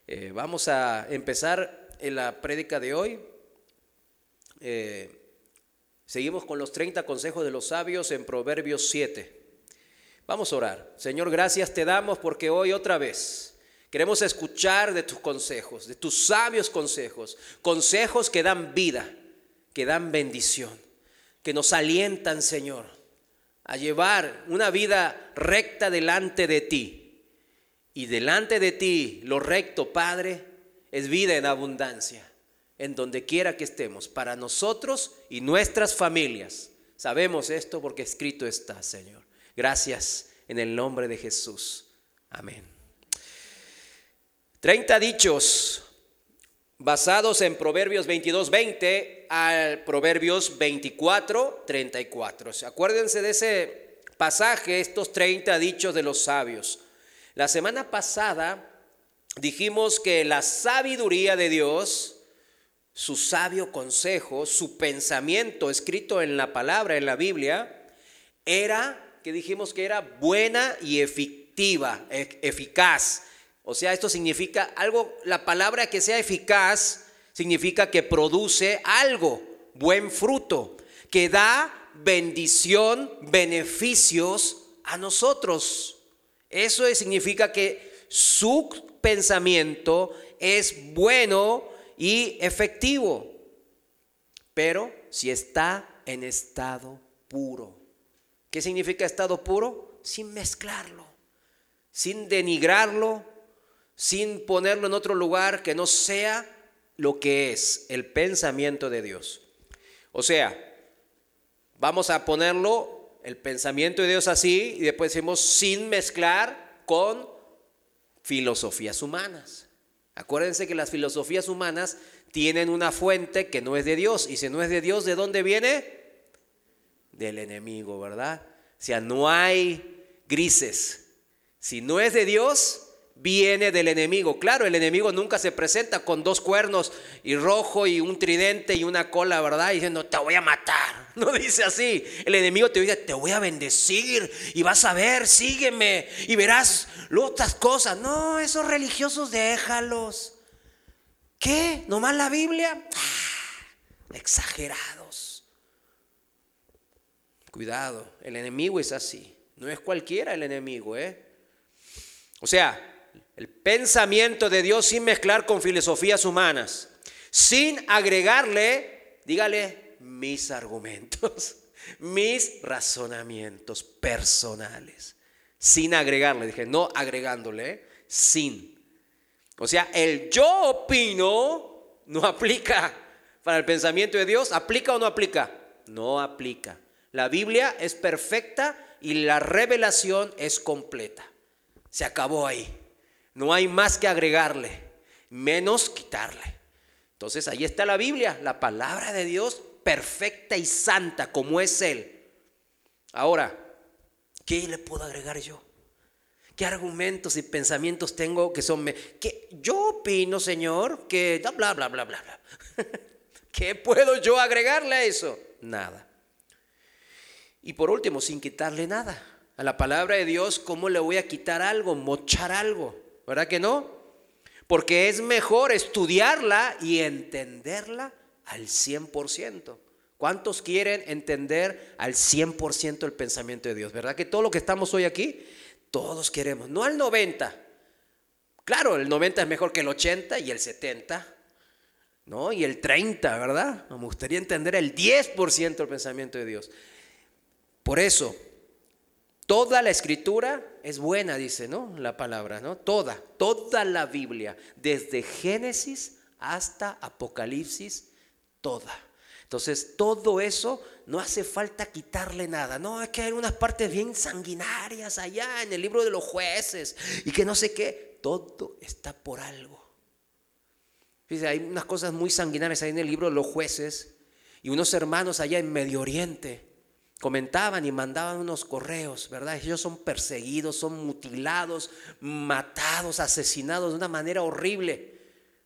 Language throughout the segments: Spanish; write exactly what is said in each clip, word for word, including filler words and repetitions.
Eh, vamos a empezar en la prédica de hoy. Eh, seguimos con los treinta consejos de los sabios en Proverbios siete. Vamos a orar. Señor, gracias te damos porque hoy otra vez queremos escuchar de tus consejos, de tus sabios consejos, consejos que dan vida, que dan bendición, que nos alientan, Señor, a llevar una vida recta delante de ti. Y delante de ti, lo recto, Padre, es vida en abundancia, en donde quiera que estemos, para nosotros y nuestras familias. Sabemos esto porque escrito está, Señor. Gracias en el nombre de Jesús. Amén. treinta dichos basados en Proverbios veintidós veinte al Proverbios veinticuatro treinta y cuatro. Acuérdense de ese pasaje, estos treinta dichos de los sabios. La semana pasada dijimos que la sabiduría de Dios, su sabio consejo, su pensamiento escrito en la palabra, en la Biblia, era, que dijimos que era buena y efectiva, eficaz. O sea, esto significa algo, la palabra que sea eficaz significa que produce algo, buen fruto, que da bendición, beneficios a nosotros. Eso significa que su pensamiento es bueno y efectivo, pero si está en estado puro. ¿Qué significa estado puro? Sin mezclarlo, sin denigrarlo, sin ponerlo en otro lugar que no sea lo que es el pensamiento de Dios. O sea, vamos a ponerlo el pensamiento de Dios así y después decimos sin mezclar con filosofías humanas. Acuérdense que las filosofías humanas tienen una fuente que no es de Dios, y si no es de Dios, ¿de dónde viene? Del enemigo, ¿verdad? O sea, no hay grises. Si no es de Dios, viene del enemigo. Claro, el enemigo nunca se presenta con dos cuernos y rojo y un tridente y una cola, ¿verdad? Y diciendo, te voy a matar. No dice así. El enemigo te dice, te voy a bendecir y vas a ver, sígueme y verás otras cosas. No, esos religiosos déjalos. ¿Qué? ¿Nomás la Biblia? Ah, exagerados. Cuidado, el enemigo es así. No es cualquiera el enemigo, ¿eh? O sea, el pensamiento de Dios sin mezclar con filosofías humanas, sin agregarle, dígale, mis argumentos, mis razonamientos personales, sin agregarle, dije, no agregándole, sin. O sea, el yo opino no aplica para el pensamiento de Dios. ¿Aplica o no aplica? No aplica. La Biblia es perfecta y la revelación es completa. Se acabó ahí. No hay más que agregarle, menos quitarle. Entonces ahí está la Biblia, la palabra de Dios perfecta y santa como es Él. Ahora, ¿qué le puedo agregar yo? ¿Qué argumentos y pensamientos tengo que son... que yo opino, Señor, que bla, bla, bla, bla, bla. ¿Qué puedo yo agregarle a eso? Nada. Y por último, sin quitarle nada. A la palabra de Dios, ¿cómo le voy a quitar algo, mochar algo? ¿Verdad que no? Porque es mejor estudiarla y entenderla al cien por ciento. ¿Cuántos quieren entender al cien por ciento el pensamiento de Dios? ¿Verdad que todo lo que estamos hoy aquí, todos queremos? No al noventa. Claro, el noventa es mejor que el ochenta y el setenta, ¿no? Y el treinta, ¿verdad? Me gustaría entender el diez por ciento del pensamiento de Dios. Por eso, toda la escritura es buena, dice, ¿no? La palabra, ¿no? Toda, toda la Biblia, desde Génesis hasta Apocalipsis, toda. Entonces, todo eso no hace falta quitarle nada. No, es que hay unas partes bien sanguinarias allá en el libro de los jueces y que no sé qué. Todo está por algo. Fíjense, hay unas cosas muy sanguinarias ahí en el libro de los jueces y unos hermanos allá en Medio Oriente comentaban y mandaban unos correos, ¿verdad? Ellos son perseguidos, son mutilados, matados, asesinados de una manera horrible.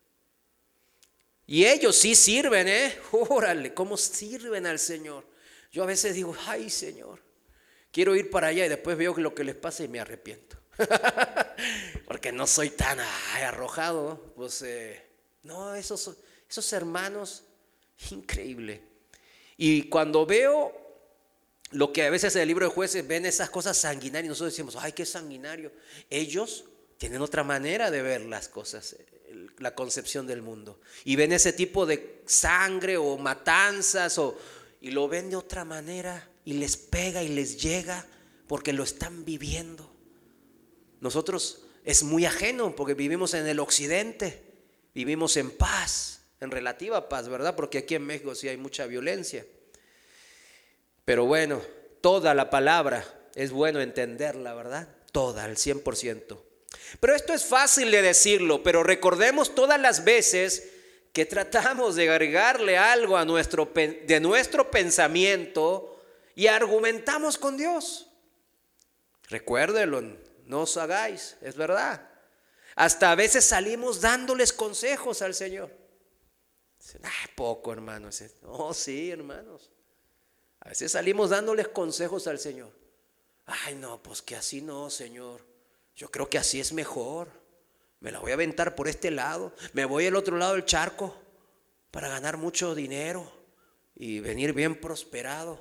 Y ellos sí sirven, ¿eh? Órale, ¿cómo sirven al Señor? Yo a veces digo, ay Señor, quiero ir para allá y después veo lo que les pasa y me arrepiento. Porque no soy tan ay, arrojado. Pues eh, no, esos, esos hermanos, increíble. Y cuando veo lo que a veces en el libro de Jueces ven esas cosas sanguinarias, nosotros decimos, ay, qué sanguinario. Ellos tienen otra manera de ver las cosas, la concepción del mundo. Y ven ese tipo de sangre o matanzas o, y lo ven de otra manera y les pega y les llega porque lo están viviendo. Nosotros es muy ajeno porque vivimos en el occidente, vivimos en paz, en relativa paz, ¿verdad? Porque aquí en México sí hay mucha violencia. Pero bueno, toda la palabra es bueno entenderla, ¿verdad? Toda, al cien por ciento. Pero esto es fácil de decirlo, pero recordemos todas las veces que tratamos de agregarle algo a nuestro, de nuestro pensamiento y argumentamos con Dios. Recuérdelo, no os hagáis, es verdad. Hasta a veces salimos dándoles consejos al Señor. Ah, poco, hermanos. Oh, sí, hermanos. A veces salimos dándoles consejos al Señor. Ay, no, pues que así no, Señor. Yo creo que así es mejor. Me la voy a aventar por este lado. Me voy al otro lado del charco para ganar mucho dinero y venir bien prosperado.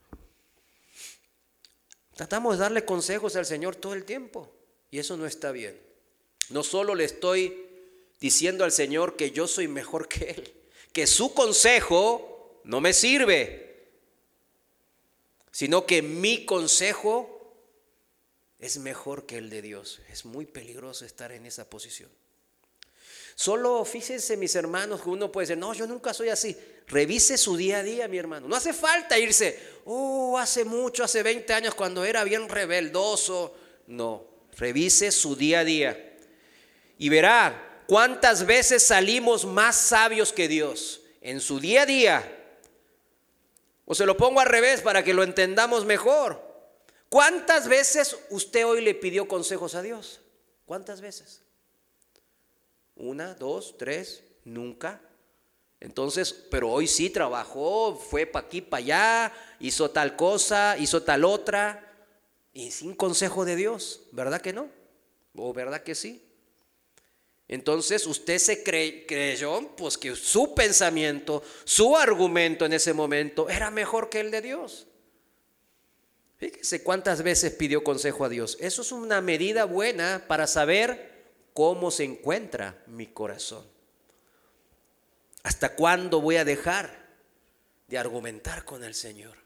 Tratamos de darle consejos al Señor todo el tiempo y eso no está bien. No solo le estoy diciendo al Señor que yo soy mejor que Él, que su consejo no me sirve, sino que mi consejo es mejor que el de Dios. Es muy peligroso estar en esa posición. Solo fíjense, mis hermanos, que uno puede decir, no, yo nunca soy así. Revise su día a día, mi hermano. No hace falta irse, oh, hace mucho, hace veinte años cuando era bien rebeldoso. No, revise su día a día y verá cuántas veces salimos más sabios que Dios en su día a día. O se lo pongo al revés para que lo entendamos mejor. ¿Cuántas veces usted hoy le pidió consejos a Dios? ¿Cuántas veces? Una, dos, tres, nunca. Entonces, pero hoy sí trabajó, fue para aquí, para allá, hizo tal cosa, hizo tal otra, y sin consejo de Dios, ¿verdad que no? ¿O verdad que sí? Entonces usted se cre- creyó pues que su pensamiento, su argumento en ese momento era mejor que el de Dios. Fíjese cuántas veces pidió consejo a Dios. Eso es una medida buena para saber cómo se encuentra mi corazón. ¿Hasta cuándo voy a dejar de argumentar con el Señor?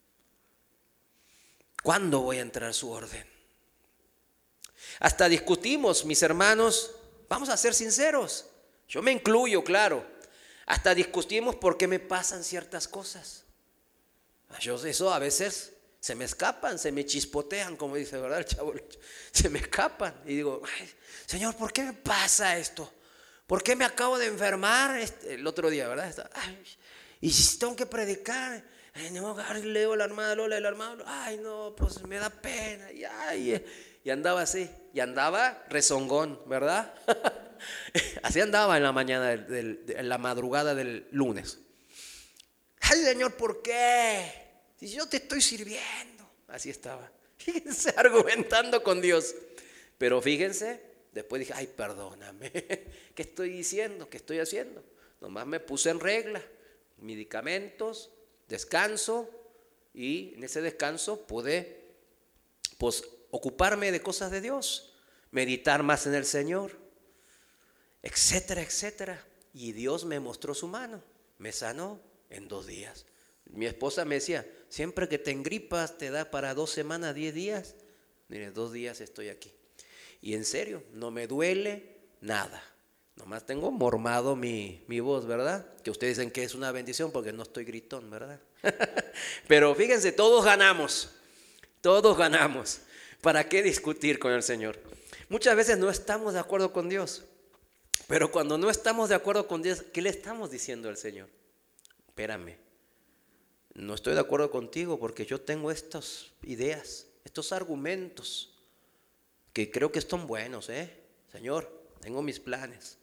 ¿Cuándo voy a entrar a su orden? Hasta discutimos, mis hermanos, vamos a ser sinceros. Yo me incluyo, claro. Hasta discutimos por qué me pasan ciertas cosas. Yo eso a veces se me escapan, se me chispotean, como dice, ¿verdad? El chavo, se me escapan. Y digo, ay, Señor, ¿por qué me pasa esto? ¿Por qué me acabo de enfermar este, el otro día, verdad? Ay, y si tengo que predicar, ay, no, leo la hermana Lola, el hermano, ay, no, pues me da pena. Y, ay, y andaba así, y andaba rezongón, ¿verdad? Así andaba en la mañana, del, del, en la madrugada del lunes. Ay, Señor, ¿por qué? Si yo te estoy sirviendo. Así estaba. Fíjense, argumentando con Dios. Pero fíjense, después dije, ay, perdóname. ¿Qué estoy diciendo? ¿Qué estoy haciendo? Nomás me puse en regla. Medicamentos, descanso. Y en ese descanso pude, pues, ocuparme de cosas de Dios. Meditar más en el Señor. Etcétera, etcétera. Y Dios me mostró su mano. Me sanó en dos días. Mi esposa me decía, siempre que te engripas te da para dos semanas, diez días. Mire, dos días estoy aquí. Y en serio, no me duele nada. Nomás tengo mormado mi, mi voz, ¿verdad? Que ustedes dicen que es una bendición porque no estoy gritón, ¿verdad? Pero fíjense, todos ganamos. Todos ganamos. ¿Para qué discutir con el Señor? Muchas veces no estamos de acuerdo con Dios. Pero cuando no estamos de acuerdo con Dios, ¿qué le estamos diciendo al Señor? Espérame. No estoy de acuerdo contigo porque yo tengo estas ideas, estos argumentos que creo que están buenos, ¿eh? Señor, tengo mis planes.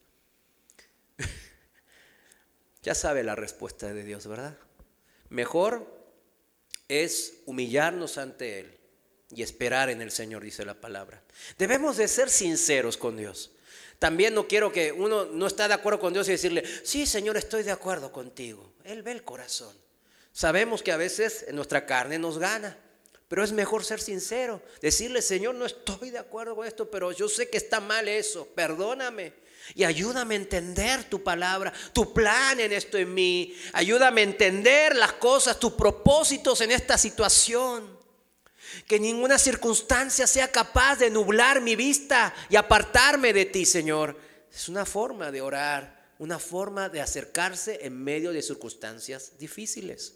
Ya sabe la respuesta de Dios, ¿verdad? Mejor es humillarnos ante Él y esperar en el Señor, dice la palabra. Debemos de ser sinceros con Dios. También no quiero que uno no está de acuerdo con Dios y decirle, sí, Señor, estoy de acuerdo contigo. Él ve el corazón. Sabemos que a veces en nuestra carne nos gana, pero es mejor ser sincero. Decirle, Señor, no estoy de acuerdo con esto, pero yo sé que está mal eso. Perdóname y ayúdame a entender tu palabra, tu plan en esto en mí. Ayúdame a entender las cosas, tus propósitos en esta situación. Que ninguna circunstancia sea capaz de nublar mi vista y apartarme de ti, Señor. Es una forma de orar, una forma de acercarse en medio de circunstancias difíciles.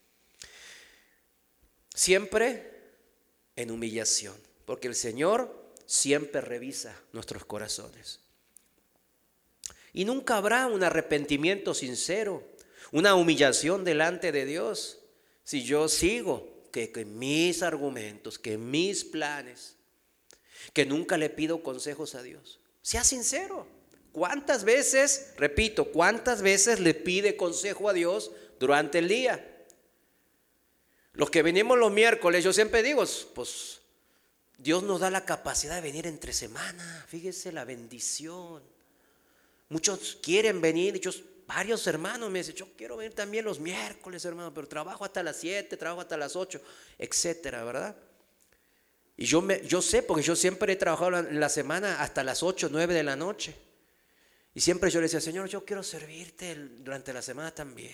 Siempre en humillación, porque el Señor siempre revisa nuestros corazones. Y nunca habrá un arrepentimiento sincero, una humillación delante de Dios, si yo sigo que, que mis argumentos, que mis planes, que nunca le pido consejos a Dios. Sea sincero. ¿Cuántas veces, repito, cuántas veces le pide consejo a Dios durante el día? Los que venimos los miércoles, yo siempre digo, pues Dios nos da la capacidad de venir entre semana. Fíjese la bendición. Muchos quieren venir, muchos, varios hermanos me dicen, yo quiero venir también los miércoles, hermano, pero trabajo hasta las siete, trabajo hasta las ocho, etcétera, ¿verdad? Y yo, me, yo sé, porque yo siempre he trabajado en la semana hasta las ocho, nueve de la noche. Y siempre yo le decía, Señor, yo quiero servirte durante la semana también.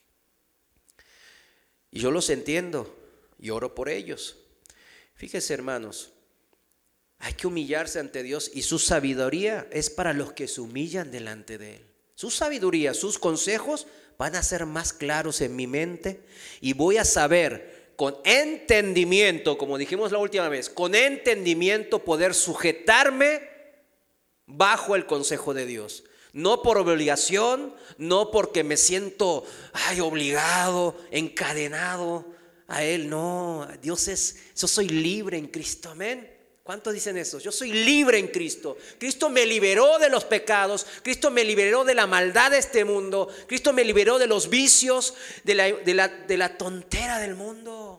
Y yo los entiendo y oro por ellos. Fíjense, hermanos, hay que humillarse ante Dios y su sabiduría es para los que se humillan delante de Él. Su sabiduría, sus consejos van a ser más claros en mi mente y voy a saber con entendimiento, como dijimos la última vez, con entendimiento poder sujetarme bajo el consejo de Dios. No por obligación, no porque me siento ay, obligado, encadenado a Él. No, Dios es, yo soy libre en Cristo, amén. ¿Cuántos dicen eso? Yo soy libre en Cristo. Cristo me liberó de los pecados. Cristo me liberó de la maldad de este mundo. Cristo me liberó de los vicios, de la, de la, de la tontera del mundo.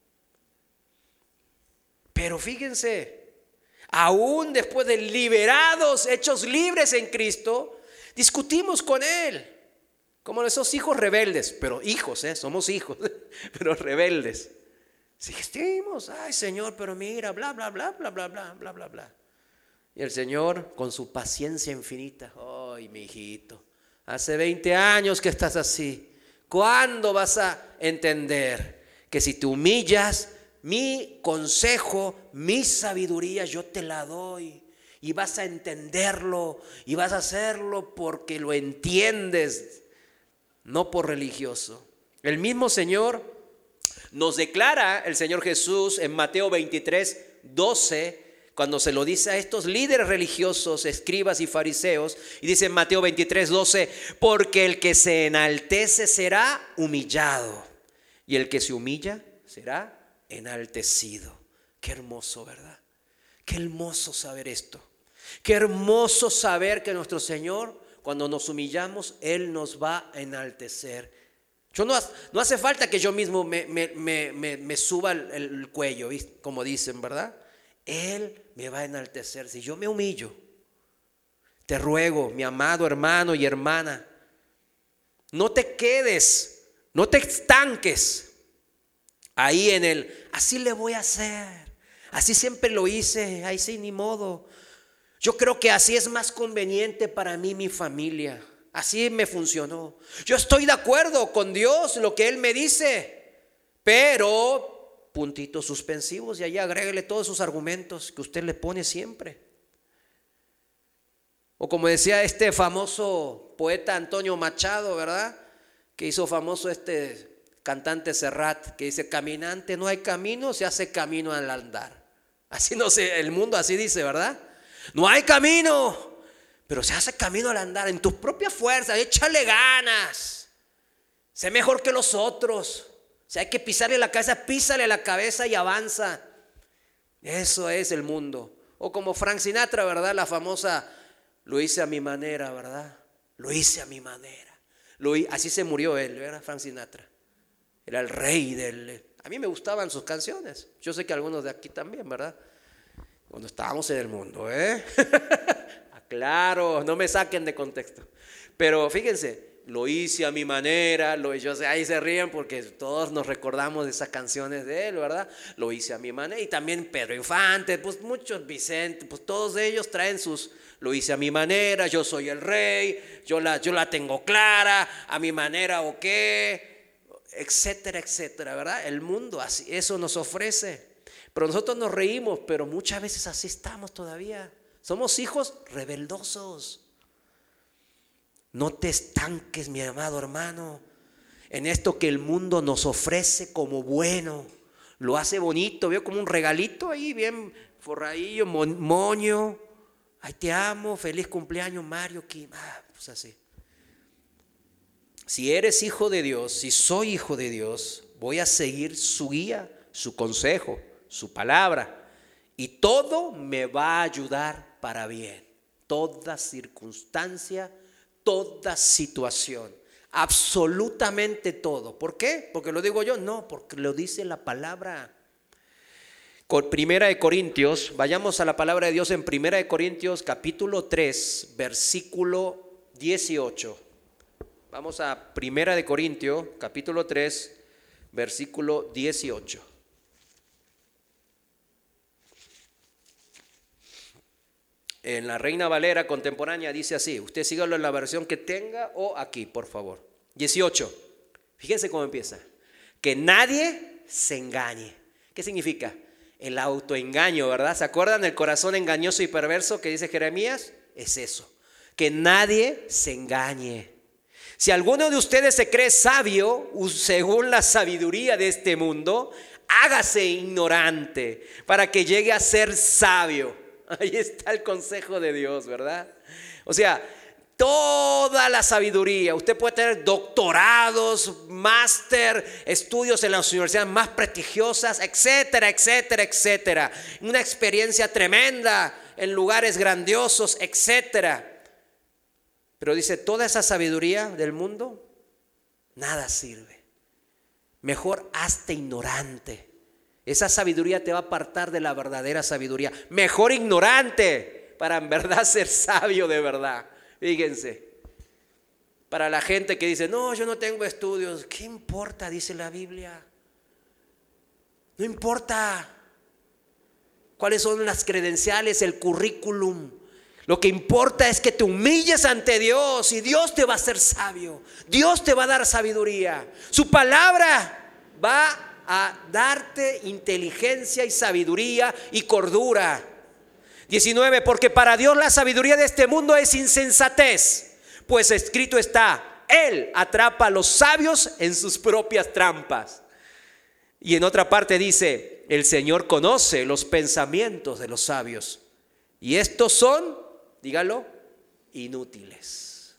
Pero fíjense, aún después de liberados, hechos libres en Cristo, discutimos con Él. Como esos hijos rebeldes. Pero hijos, ¿eh? Somos hijos, pero rebeldes. Insistimos, ay Señor, pero mira, bla, bla, bla, bla, bla, bla, bla, bla, bla. Y el Señor, con su paciencia infinita, ay, mi hijito, hace veinte años que estás así. ¿Cuándo vas a entender que si te humillas, mi consejo, mi sabiduría, yo te la doy? Y vas a entenderlo y vas a hacerlo porque lo entiendes, no por religioso. El mismo Señor nos declara el Señor Jesús en Mateo veintitrés, doce, cuando se lo dice a estos líderes religiosos, escribas y fariseos, y dice en Mateo veintitrés, doce, porque el que se enaltece será humillado, y el que se humilla será enaltecido. Qué hermoso, ¿verdad? Qué hermoso saber esto. Qué hermoso saber que nuestro Señor, cuando nos humillamos, Él nos va a enaltecer. Yo no, no hace falta que yo mismo me, me, me, me, me suba el, el cuello, como dicen, ¿verdad? Él me va a enaltecer si yo me humillo. Te ruego, mi amado hermano y hermana, no te quedes, no te estanques ahí en el, así le voy a hacer, así siempre lo hice, ahí sí, ni modo. Yo creo que así es más conveniente para mí, mi familia. Así me funcionó. Yo estoy de acuerdo con Dios, lo que Él me dice, pero puntitos suspensivos y ahí agréguele todos esos argumentos que usted le pone siempre. O como decía este famoso poeta Antonio Machado, ¿verdad? Que hizo famoso este cantante Serrat, que dice, caminante no hay camino, se hace camino al andar. Así no sé, el mundo así dice, ¿verdad? No hay camino, pero se hace camino al andar en tus propias fuerzas. Échale ganas. Sé mejor que los otros. Si hay que pisarle la cabeza, písale la cabeza y avanza. Eso es el mundo. O como Frank Sinatra, ¿verdad? La famosa, lo hice a mi manera, ¿verdad? Lo hice a mi manera. Lo, así se murió él, ¿verdad? Frank Sinatra. Era el rey del A mí me gustaban sus canciones. Yo sé que algunos de aquí también, ¿verdad? Cuando estábamos en el mundo, ¿eh? Claro, no me saquen de contexto. Pero fíjense, lo hice a mi manera, lo, yo sé, ahí se ríen porque todos nos recordamos de esas canciones de él, ¿verdad? Lo hice a mi manera. Y también Pedro Infante, pues muchos, Vicente, pues todos ellos traen sus, lo hice a mi manera, yo soy el rey, yo la, yo la tengo clara, a mi manera o qué, etcétera, etcétera, ¿verdad? El mundo así, eso nos ofrece. Pero nosotros nos reímos, pero muchas veces así estamos todavía. Somos hijos rebeldosos. No te estanques, mi amado hermano, en esto que el mundo nos ofrece como bueno. Lo hace bonito, veo como un regalito ahí, bien forradillo, moño. Ay, te amo, feliz cumpleaños, Mario Kim. Ah, pues así. Si eres hijo de Dios, si soy hijo de Dios, voy a seguir su guía, su consejo, su palabra. Y todo me va a ayudar para bien. Toda circunstancia, toda situación, absolutamente todo. ¿Por qué? ¿Porque lo digo yo? No, porque lo dice la palabra. Con Primera de Corintios, vayamos a la palabra de Dios en Primera de Corintios capítulo tres, versículo dieciocho. Vamos a Primera de Corintios capítulo tres, versículo dieciocho. En la Reina Valera contemporánea dice así, usted sígalo en la versión que tenga o aquí, por favor. dieciocho, fíjense cómo empieza. Que nadie se engañe. ¿Qué significa? El autoengaño, ¿verdad? ¿Se acuerdan del corazón engañoso y perverso que dice Jeremías? Es eso, que nadie se engañe. Si alguno de ustedes se cree sabio, según la sabiduría de este mundo, hágase ignorante para que llegue a ser sabio. Ahí está el consejo de Dios, ¿verdad? O sea, toda la sabiduría. Usted puede tener doctorados, máster, estudios en las universidades más prestigiosas, etcétera, etcétera, etcétera. Una experiencia tremenda en lugares grandiosos, etcétera. Pero dice, toda esa sabiduría del mundo, nada sirve. Mejor hazte ignorante. Esa sabiduría te va a apartar de la verdadera sabiduría. Mejor ignorante para en verdad ser sabio de verdad. Fíjense. Para la gente que dice, no, yo no tengo estudios. ¿Qué importa? Dice la Biblia. No importa cuáles son las credenciales, el currículum. Lo que importa es que te humilles ante Dios y Dios te va a hacer sabio. Dios te va a dar sabiduría. Su palabra va a darte inteligencia y sabiduría y cordura. diecinueve, porque para Dios la sabiduría de este mundo es insensatez, pues escrito está, Él atrapa a los sabios en sus propias trampas. Y en otra parte dice, el Señor conoce los pensamientos de los sabios, y estos son, dígalo, inútiles.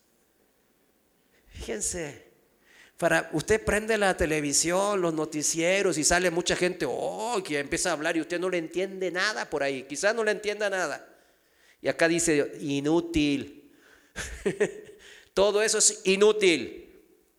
Fíjense. Para, usted prende la televisión, los noticieros y sale mucha gente, oh, que empieza a hablar y usted no le entiende nada por ahí, quizás no le entienda nada. Y acá dice inútil. Todo eso es inútil.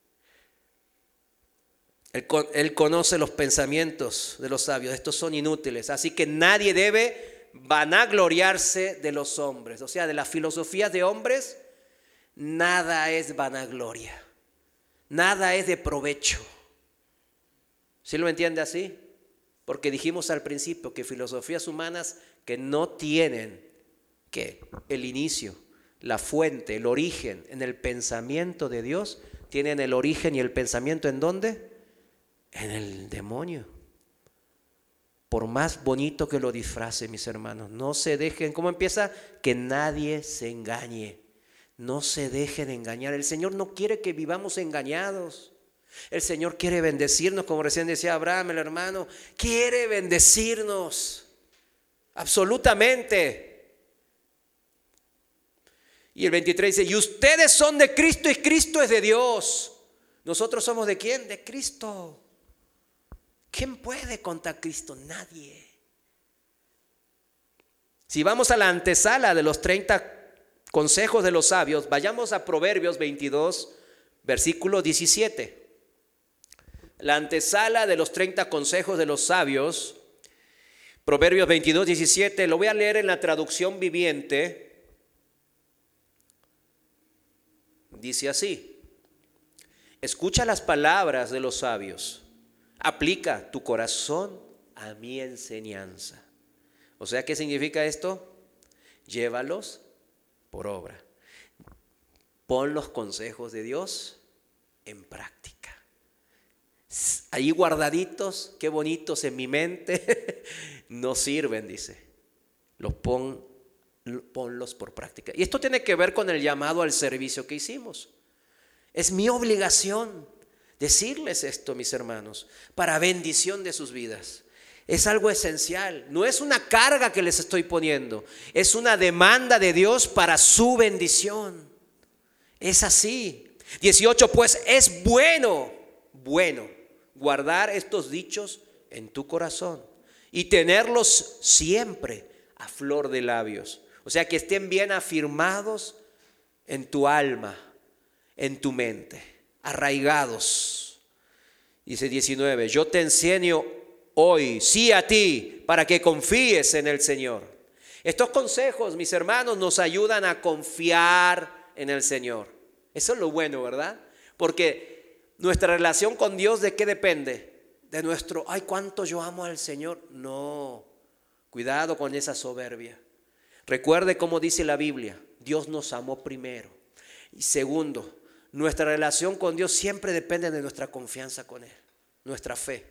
Él, él conoce los pensamientos de los sabios, estos son inútiles. Así que nadie debe vanagloriarse de los hombres, o sea, de las filosofías de hombres, nada es vanagloria. Nada es de provecho. ¿Sí lo entiende así? Porque dijimos al principio que filosofías humanas que no tienen ¿qué? El inicio, la fuente, el origen en el pensamiento de Dios, tienen el origen y el pensamiento ¿en dónde? En el demonio. Por más bonito que lo disfrace, mis hermanos, no se dejen, ¿cómo empieza? Que nadie se engañe. No se dejen engañar. El Señor no quiere que vivamos engañados. El Señor quiere bendecirnos, como recién decía Abraham, el hermano. Quiere bendecirnos. Absolutamente. Y el veintitrés dice, y ustedes son de Cristo y Cristo es de Dios. ¿Nosotros somos de quién? De Cristo. ¿Quién puede contra Cristo? Nadie. Si vamos a la antesala de los treinta consejos de los sabios, vayamos a Proverbios veintidós, versículo diecisiete. la antesala de los treinta consejos de los sabios, Proverbios veintidós, diecisiete, lo voy a leer en la traducción viviente. Dice así: escucha las palabras de los sabios, aplica tu corazón a mi enseñanza. O sea, ¿qué significa esto? Llévalos por obra. Pon los consejos de Dios en práctica. Ahí guardaditos, qué bonitos en mi mente, no sirven, dice. Los pon, ponlos por práctica. Y esto tiene que ver con el llamado al servicio que hicimos. Es mi obligación decirles esto, mis hermanos, para bendición de sus vidas. Es algo esencial, no es una carga que les estoy poniendo, es una demanda de Dios para su bendición. Es así. dieciocho, pues es bueno, bueno, guardar estos dichos en tu corazón y tenerlos siempre a flor de labios. O sea, que estén bien afirmados en tu alma, en tu mente, arraigados. Dice diecinueve, yo te enseño hoy, sí a ti, para que confíes en el Señor. Estos consejos, mis hermanos, nos ayudan a confiar en el Señor. Eso es lo bueno, ¿verdad? Porque nuestra relación con Dios, ¿de qué depende? De nuestro, ay, cuánto yo amo al Señor. No, cuidado con esa soberbia. Recuerde cómo dice la Biblia, Dios nos amó primero. Y segundo, nuestra relación con Dios siempre depende de nuestra confianza con Él, nuestra fe.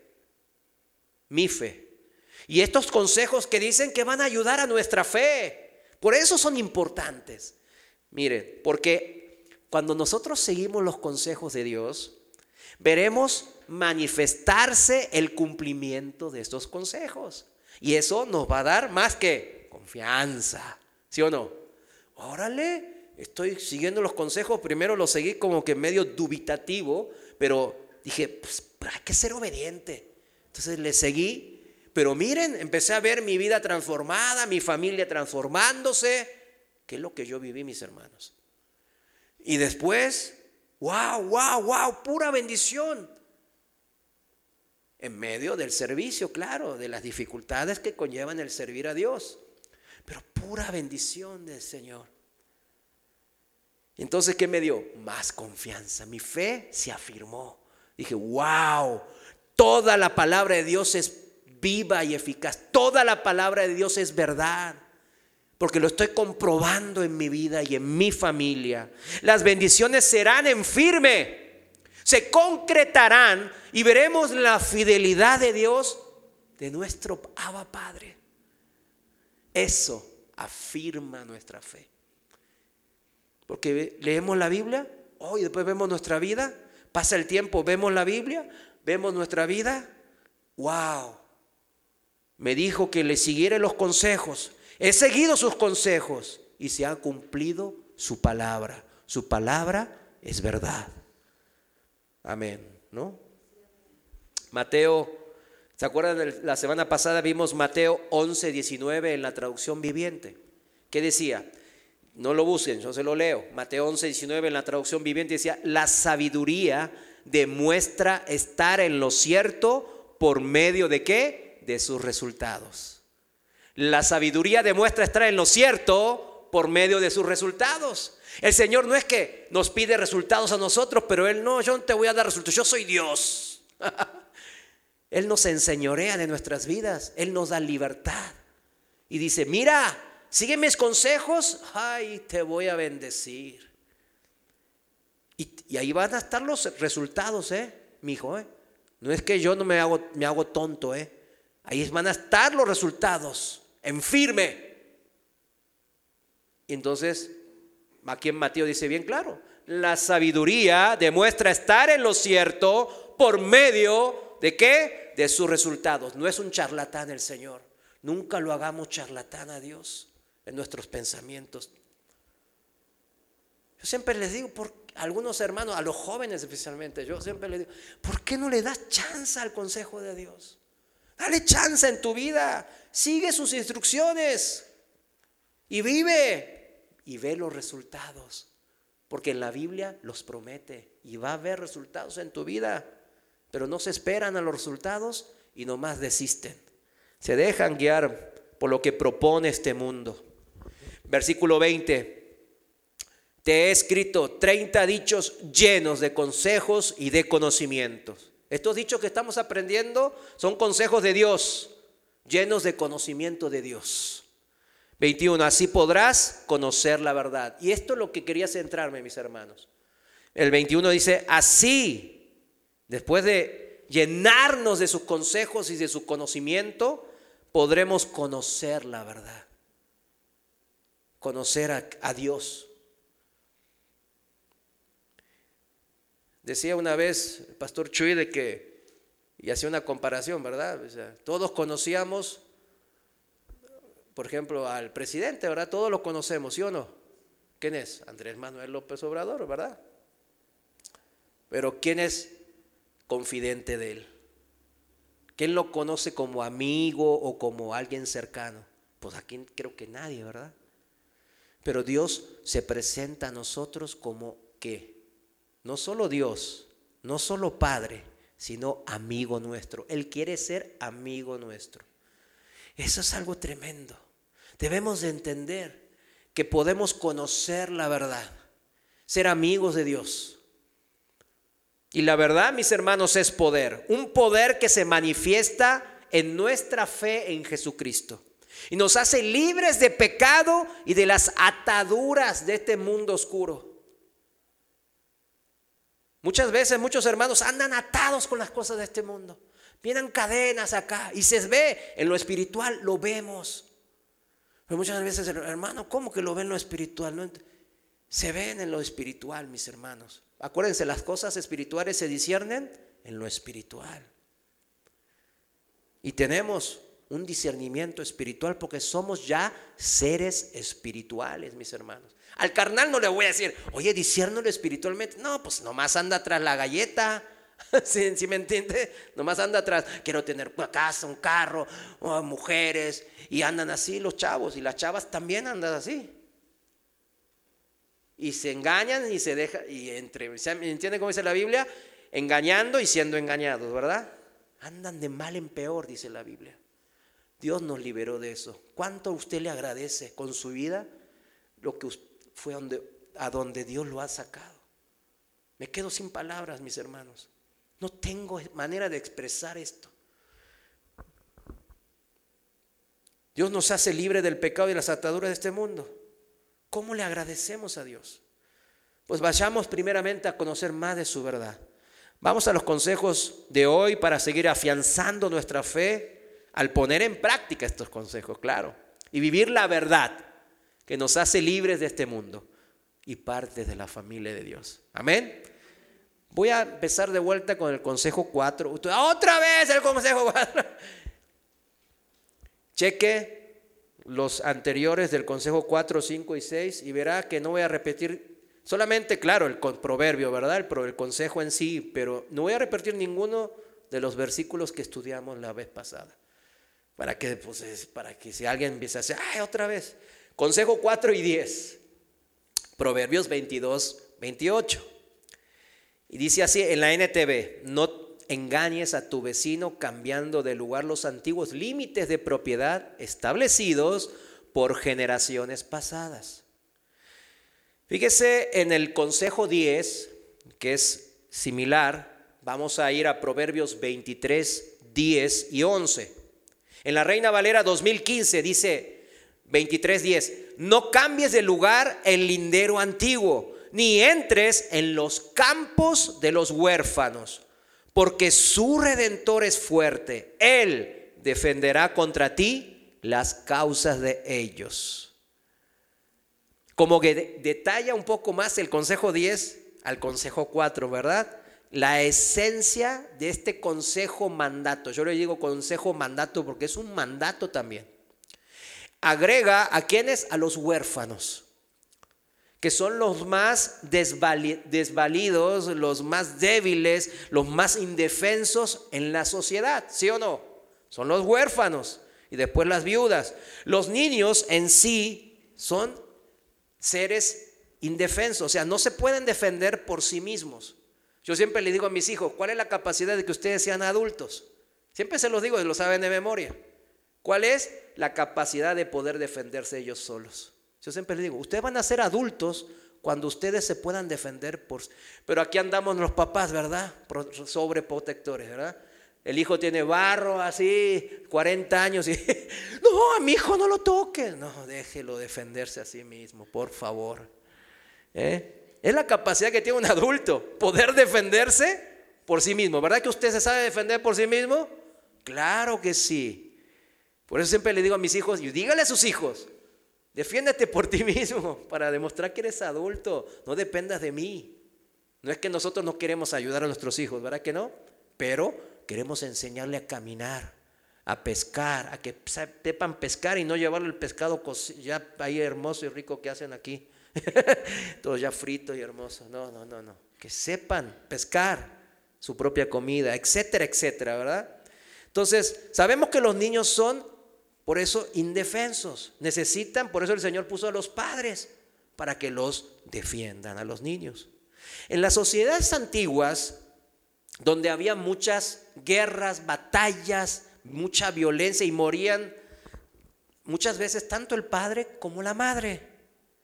Mi fe. Y estos consejos que dicen que van a ayudar a nuestra fe, por eso son importantes. Mire, porque cuando nosotros seguimos los consejos de Dios, veremos manifestarse el cumplimiento de estos consejos. Y eso nos va a dar más que confianza, ¿sí o no? Órale, estoy siguiendo los consejos, primero los seguí como que medio dubitativo, pero dije, pues hay que ser obediente. Entonces le seguí, pero miren, empecé a ver mi vida transformada, mi familia transformándose, que es lo que yo viví, mis hermanos. Y después, wow, wow, wow, pura bendición. En medio del servicio, claro, de las dificultades que conllevan el servir a Dios, pero pura bendición del Señor. Entonces, ¿qué me dio? Más confianza, mi fe se afirmó. Dije, wow. Toda la palabra de Dios es viva y eficaz. Toda la palabra de Dios es verdad. Porque lo estoy comprobando en mi vida y en mi familia. Las bendiciones serán en firme. Se concretarán y veremos la fidelidad de Dios, de nuestro Abba Padre. Eso afirma nuestra fe. Porque leemos la Biblia, oh, y después vemos nuestra vida. Pasa el tiempo, vemos la Biblia, vemos nuestra vida. Wow. Me dijo que le siguiera los consejos. He seguido sus consejos y se ha cumplido su palabra. Su palabra es verdad. Amén, ¿no? Mateo, ¿se acuerdan de la semana pasada vimos Mateo once, diecinueve en la traducción viviente? ¿Qué decía? No lo busquen, yo se lo leo. Mateo once, diecinueve en la traducción viviente decía, la sabiduría demuestra estar en lo cierto por medio de ¿qué? De sus resultados. La sabiduría demuestra estar en lo cierto por medio de sus resultados. El Señor no es que nos pide resultados a nosotros, pero Él no, yo no te voy a dar resultados, yo soy Dios. Él nos enseñorea de nuestras vidas, Él nos da libertad. Y dice, mira, sigue mis consejos, ay, te voy a bendecir. Y, y ahí van a estar los resultados, ¿eh? Mi hijo, ¿eh? No es que yo no me hago, me hago tonto, ¿eh? Ahí van a estar los resultados, en firme. Y entonces, aquí en Mateo dice bien claro, la sabiduría demuestra estar en lo cierto por medio de ¿qué? De sus resultados. No es un charlatán el Señor. Nunca lo hagamos charlatán a Dios en nuestros pensamientos. Yo siempre les digo, por algunos hermanos, a los jóvenes especialmente, yo siempre les digo, ¿por qué no le das chance al consejo de Dios? Dale chance en tu vida, sigue sus instrucciones y vive y ve los resultados, porque en la Biblia los promete y va a haber resultados en tu vida. pero no se esperan a los resultados y nomás desisten. Se dejan guiar por lo que propone este mundo. Versículo veinte. Te he escrito treinta dichos llenos de consejos y de conocimientos. Estos dichos que estamos aprendiendo son consejos de Dios, llenos de conocimiento de Dios. veintiuno. Así podrás conocer la verdad. Y esto es lo que quería centrarme, mis hermanos. El veintiuno dice, así, después de llenarnos de sus consejos y de su conocimiento, podremos conocer la verdad. Conocer a, a Dios. Decía una vez el pastor Chuy de que, y hacía una comparación, ¿verdad? O sea, todos conocíamos, por ejemplo, al presidente, ¿verdad? Todos lo conocemos, ¿sí o no? ¿Quién es? Andrés Manuel López Obrador, ¿verdad? Pero ¿quién es confidente de él? ¿Quién lo conoce como amigo o como alguien cercano? Pues aquí creo que nadie, ¿verdad? Pero Dios se presenta a nosotros como ¿qué? No solo Dios, no solo Padre, sino amigo nuestro. Él quiere ser amigo nuestro. Eso es algo tremendo. Debemos de entender que podemos conocer la verdad, ser amigos de Dios. Y la verdad, mis hermanos, es poder. Un poder que se manifiesta en nuestra fe en Jesucristo. Y nos hace libres de pecado y de las ataduras de este mundo oscuro. Muchas veces muchos hermanos andan atados con las cosas de este mundo. Vienen cadenas acá y se ve en lo espiritual, lo vemos. Pero muchas veces, hermano, ¿cómo que lo ven en lo espiritual? No, se ven en lo espiritual, mis hermanos. Acuérdense, las cosas espirituales se disciernen en lo espiritual. Y tenemos un discernimiento espiritual porque somos ya seres espirituales, mis hermanos. Al carnal no le voy a decir, oye, disciérnelo espiritualmente. No, pues nomás anda tras la galleta. ¿Sí, sí me entiende? Nomás anda atrás. Quiero tener una casa, un carro, mujeres. Y andan así los chavos. Y las chavas también andan así. Y se engañan y se dejan. Y entre, ¿entiende cómo dice la Biblia? Engañando y siendo engañados, ¿verdad? Andan de mal en peor, dice la Biblia. Dios nos liberó de eso. ¿Cuánto usted le agradece con su vida lo que fue donde, a donde Dios lo ha sacado? Me quedo sin palabras, mis hermanos. No tengo manera de expresar esto. Dios nos hace libre del pecado y las ataduras de este mundo. ¿Cómo le agradecemos a Dios? Pues vayamos primeramente a conocer más de su verdad. Vamos a los consejos de hoy para seguir afianzando nuestra fe al poner en práctica estos consejos, claro, y vivir la verdad que nos hace libres de este mundo y parte de la familia de Dios. Amén. Voy a empezar de vuelta con el consejo cuatro. Otra vez el consejo cuatro. Cheque los anteriores del consejo cuatro, cinco y seis y verá que no voy a repetir solamente, claro, el proverbio, ¿verdad? El, el consejo en sí, pero no voy a repetir ninguno de los versículos que estudiamos la vez pasada. Para que, pues, para que si alguien empieza a decir, ay, otra vez. Consejo cuatro y diez. Proverbios veintidós, veintiocho. Y dice así en la N T V: no engañes a tu vecino cambiando de lugar los antiguos límites de propiedad establecidos por generaciones pasadas. Fíjese en el consejo diez, que es similar. Vamos a ir a Proverbios veintitrés, diez y once. En la Reina Valera dos mil quince dice veintitrés, diez: no cambies de lugar el lindero antiguo, ni entres en los campos de los huérfanos, porque su Redentor es fuerte. Él defenderá contra ti las causas de ellos. Como que de, detalla un poco más el consejo diez al consejo cuatro, ¿verdad? La esencia de este consejo mandato. Yo le digo consejo mandato porque es un mandato también. Agrega a quienes, a los huérfanos, que son los más desvali- desvalidos, los más débiles, los más indefensos en la sociedad, ¿sí o no? Son los huérfanos y después las viudas. Los niños en sí son seres indefensos, o sea, no se pueden defender por sí mismos. Yo siempre le digo a mis hijos, ¿cuál es la capacidad de que ustedes sean adultos? Siempre se los digo, lo saben de memoria. ¿Cuál es la capacidad de poder defenderse ellos solos? Yo siempre les digo, ustedes van a ser adultos cuando ustedes se puedan defender por... Pero aquí andamos los papás, ¿verdad? Sobreprotectores, ¿verdad? El hijo tiene barro así, cuarenta años y... No, a mi hijo no lo toque. No, déjelo defenderse a sí mismo, por favor. ¿Eh? Es la capacidad que tiene un adulto, poder defenderse por sí mismo. ¿Verdad que usted se sabe defender por sí mismo? Claro que sí. Por eso siempre le digo a mis hijos, y dígale a sus hijos, defiéndete por ti mismo para demostrar que eres adulto. No dependas de mí. No es que nosotros no queremos ayudar a nuestros hijos, ¿verdad que no? Pero queremos enseñarle a caminar, a pescar, a que sepan pescar y no llevarle el pescado ya ahí hermoso y rico que hacen aquí. Todo ya frito y hermoso. No, no, no, no. Que sepan pescar su propia comida, etcétera, etcétera, ¿verdad? Entonces, sabemos que los niños son, por eso, indefensos. Necesitan, por eso el Señor puso a los padres para que los defiendan a los niños. En las sociedades antiguas, donde había muchas guerras, batallas, mucha violencia y morían muchas veces tanto el padre como la madre.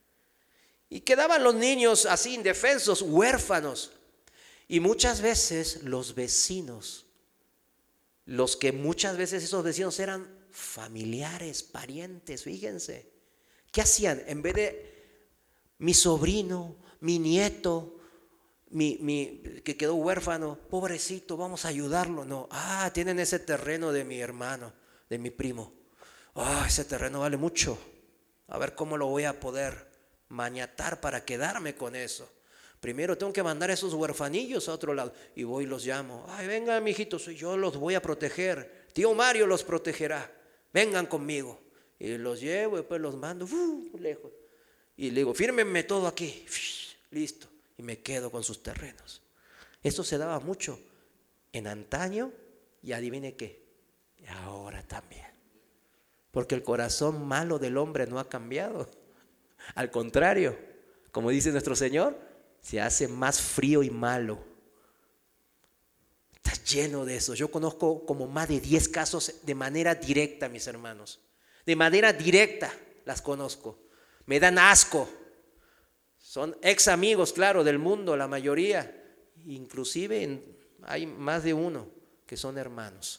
Y quedaban los niños así indefensos, huérfanos. Y muchas veces los vecinos, los que muchas veces esos vecinos eran familiares, parientes, fíjense. ¿Qué hacían? En vez de mi sobrino, mi nieto, mi, mi, que quedó huérfano, pobrecito, vamos a ayudarlo. No, ah, tienen ese terreno de mi hermano, de mi primo. Ah, ese terreno vale mucho. A ver cómo lo voy a poder mañatar para quedarme con eso. Primero tengo que mandar a esos huerfanillos a otro lado. Y voy y los llamo. Ay, vengan, mijitos, yo los voy a proteger. Tío Mario los protegerá. Vengan conmigo. Y los llevo y después los mando uh, lejos. Y le digo, fírmenme todo aquí. Listo. Y me quedo con sus terrenos. Eso se daba mucho en antaño y adivine qué. Y ahora también. Porque el corazón malo del hombre no ha cambiado. Al contrario, como dice nuestro Señor, se hace más frío y malo. Está lleno de eso. Yo conozco como más de diez casos de manera directa, mis hermanos. De manera directa las conozco. Me dan asco. Son ex amigos, claro, del mundo, la mayoría. Inclusive en, hay más de uno que son hermanos.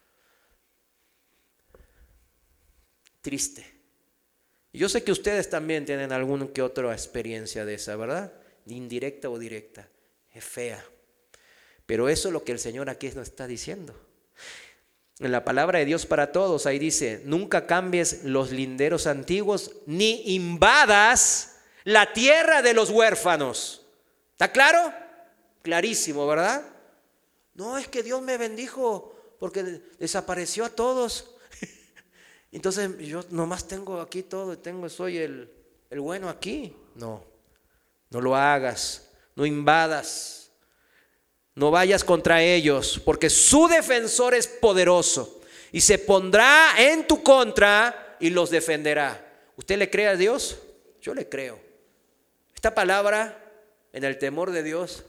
Triste. Yo sé que ustedes también tienen alguna que otra experiencia de esa, ¿verdad? Indirecta o directa. Es fea. Pero eso es lo que el Señor aquí nos está diciendo. En la palabra de Dios para todos, ahí dice, nunca cambies los linderos antiguos ni invadas la tierra de los huérfanos. ¿Está claro? Clarísimo, ¿verdad? No, es que Dios me bendijo porque desapareció a todos. Entonces yo nomás tengo aquí todo, tengo, soy el, el bueno aquí. No, no lo hagas, no invadas, no vayas contra ellos, porque su defensor es poderoso y se pondrá en tu contra y los defenderá. ¿Usted le cree a Dios? Yo le creo. Esta palabra, en el temor de Dios,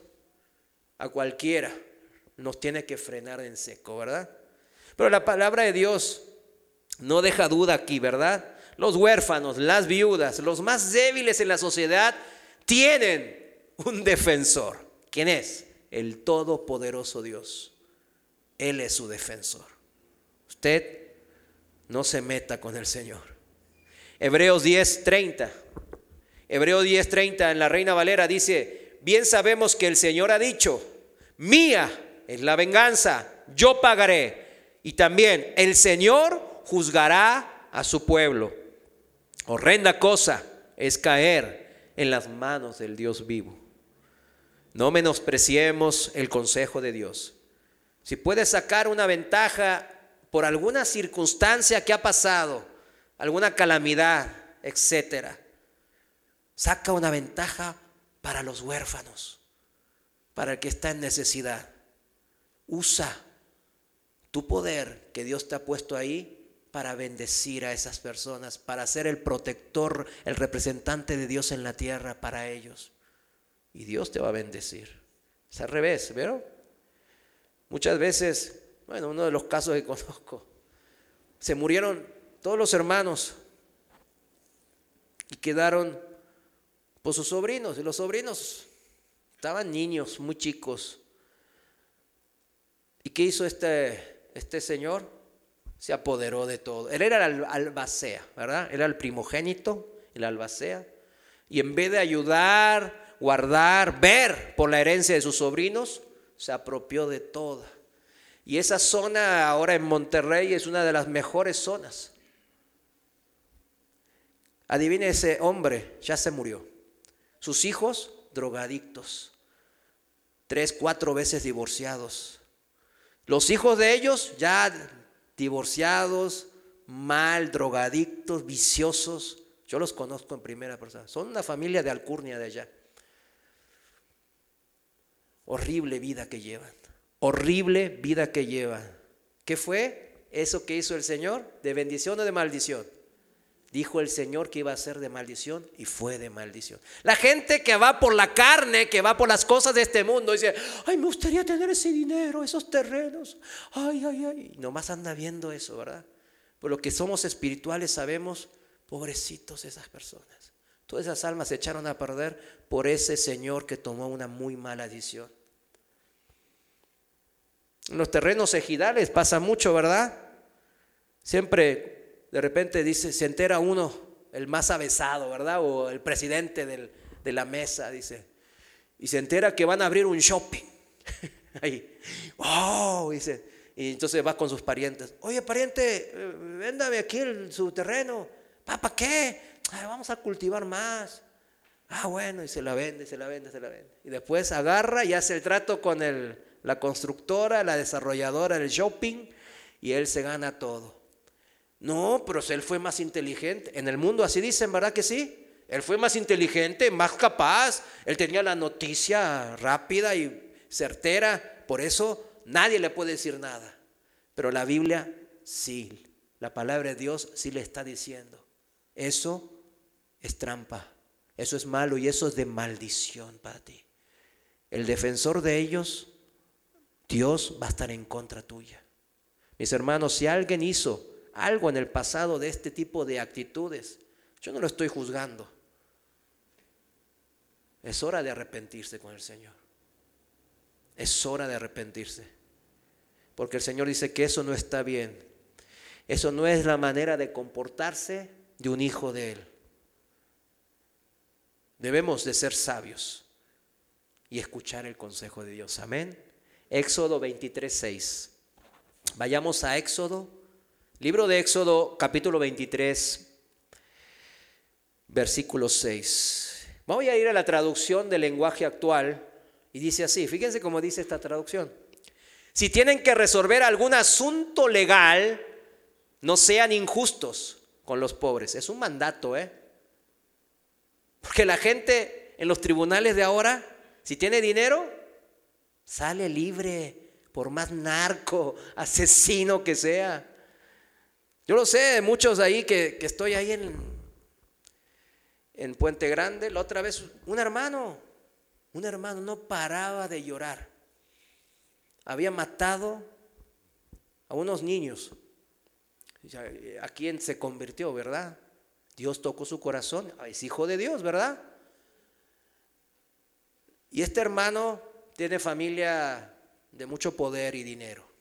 a cualquiera nos tiene que frenar en seco, ¿verdad? Pero la palabra de Dios no deja duda aquí, ¿verdad? Los huérfanos, las viudas, los más débiles en la sociedad tienen un defensor. ¿Quién es? El todopoderoso Dios. Él es su defensor. Usted no se meta con el Señor. Hebreos diez treinta. Hebreos diez treinta en la Reina Valera dice, bien sabemos que el Señor ha dicho, mía es la venganza, yo pagaré. Y también el Señor juzgará a su pueblo. Horrenda cosa es caer en las manos del Dios vivo. No menospreciemos el consejo de Dios. Si puedes sacar una ventaja por alguna circunstancia que ha pasado, alguna calamidad, etcétera, saca una ventaja para los huérfanos, para el que está en necesidad. Usa tu poder que Dios te ha puesto ahí para bendecir a esas personas, para ser el protector, el representante de Dios en la tierra para ellos. Y Dios te va a bendecir. Es al revés, ¿vieron? Muchas veces, bueno, uno de los casos que conozco, se murieron todos los hermanos y quedaron por sus sobrinos. Y los sobrinos estaban niños, muy chicos. ¿Y qué hizo este, este señor? Se apoderó de todo. Él era el albacea, ¿verdad? Era el primogénito, el albacea. Y en vez de ayudar, guardar, ver por la herencia de sus sobrinos, se apropió de toda. Y esa zona ahora en Monterrey es una de las mejores zonas. Adivine, ese hombre ya se murió. Sus hijos, drogadictos. Tres, cuatro veces divorciados. Los hijos de ellos ya divorciados, mal, drogadictos, viciosos. Yo los conozco en primera persona. Son una familia de alcurnia de allá. Horrible vida que llevan. Horrible vida que llevan. ¿Qué fue eso que hizo el Señor? ¿De bendición o de maldición? Dijo el Señor que iba a ser de maldición y fue de maldición. La gente que va por la carne, que va por las cosas de este mundo, dice: ay, me gustaría tener ese dinero, esos terrenos. Ay, ay, ay. Y nomás anda viendo eso, ¿verdad? Por lo que somos espirituales sabemos, pobrecitos esas personas. Todas esas almas se echaron a perder por ese señor que tomó una muy mala decisión. En los terrenos ejidales pasa mucho, ¿verdad? Siempre de repente dice, se entera uno, el más avesado, ¿verdad? O el presidente del, de la mesa, dice, y se entera que van a abrir un shopping. Ahí, wow, dice, y entonces va con sus parientes. Oye, pariente, véndame aquí el, su terreno. ¿Para qué? Ay, vamos a cultivar más. Ah, bueno, y se la vende, se la vende, se la vende. Y después agarra y hace el trato con el, la constructora, la desarrolladora del shopping, y él se gana todo. No, pero él fue más inteligente. En el mundo así dicen, ¿verdad que sí? Él fue más inteligente, más capaz. Él tenía la noticia rápida y certera. Por eso nadie le puede decir nada. Pero la Biblia sí, la palabra de Dios sí le está diciendo. Eso es trampa, eso es malo y eso es de maldición para ti. El defensor de ellos, Dios, va a estar en contra tuya. Mis hermanos, si alguien hizo algo en el pasado de este tipo de actitudes, yo no lo estoy juzgando. Es hora de arrepentirse con el Señor. Es hora de arrepentirse. Porque el Señor dice que eso no está bien. Eso no es la manera de comportarse de un hijo de Él. Debemos de ser sabios y escuchar el consejo de Dios. Amén. Éxodo veintitrés, seis. Vayamos a Éxodo. Libro de Éxodo, capítulo veintitrés, versículo seis. Voy a ir a la traducción del lenguaje actual y dice así, fíjense cómo dice esta traducción. Si tienen que resolver algún asunto legal, no sean injustos con los pobres. Es un mandato, ¿eh? Porque la gente en los tribunales de ahora, si tiene dinero, sale libre, por más narco, asesino que sea. Yo lo sé, muchos ahí que, que estoy ahí en, en Puente Grande, la otra vez un hermano, un hermano no paraba de llorar. Había matado a unos niños. ¿A quién se convirtió, verdad? Dios tocó su corazón, es hijo de Dios, ¿verdad? Y este hermano tiene familia de mucho poder y dinero.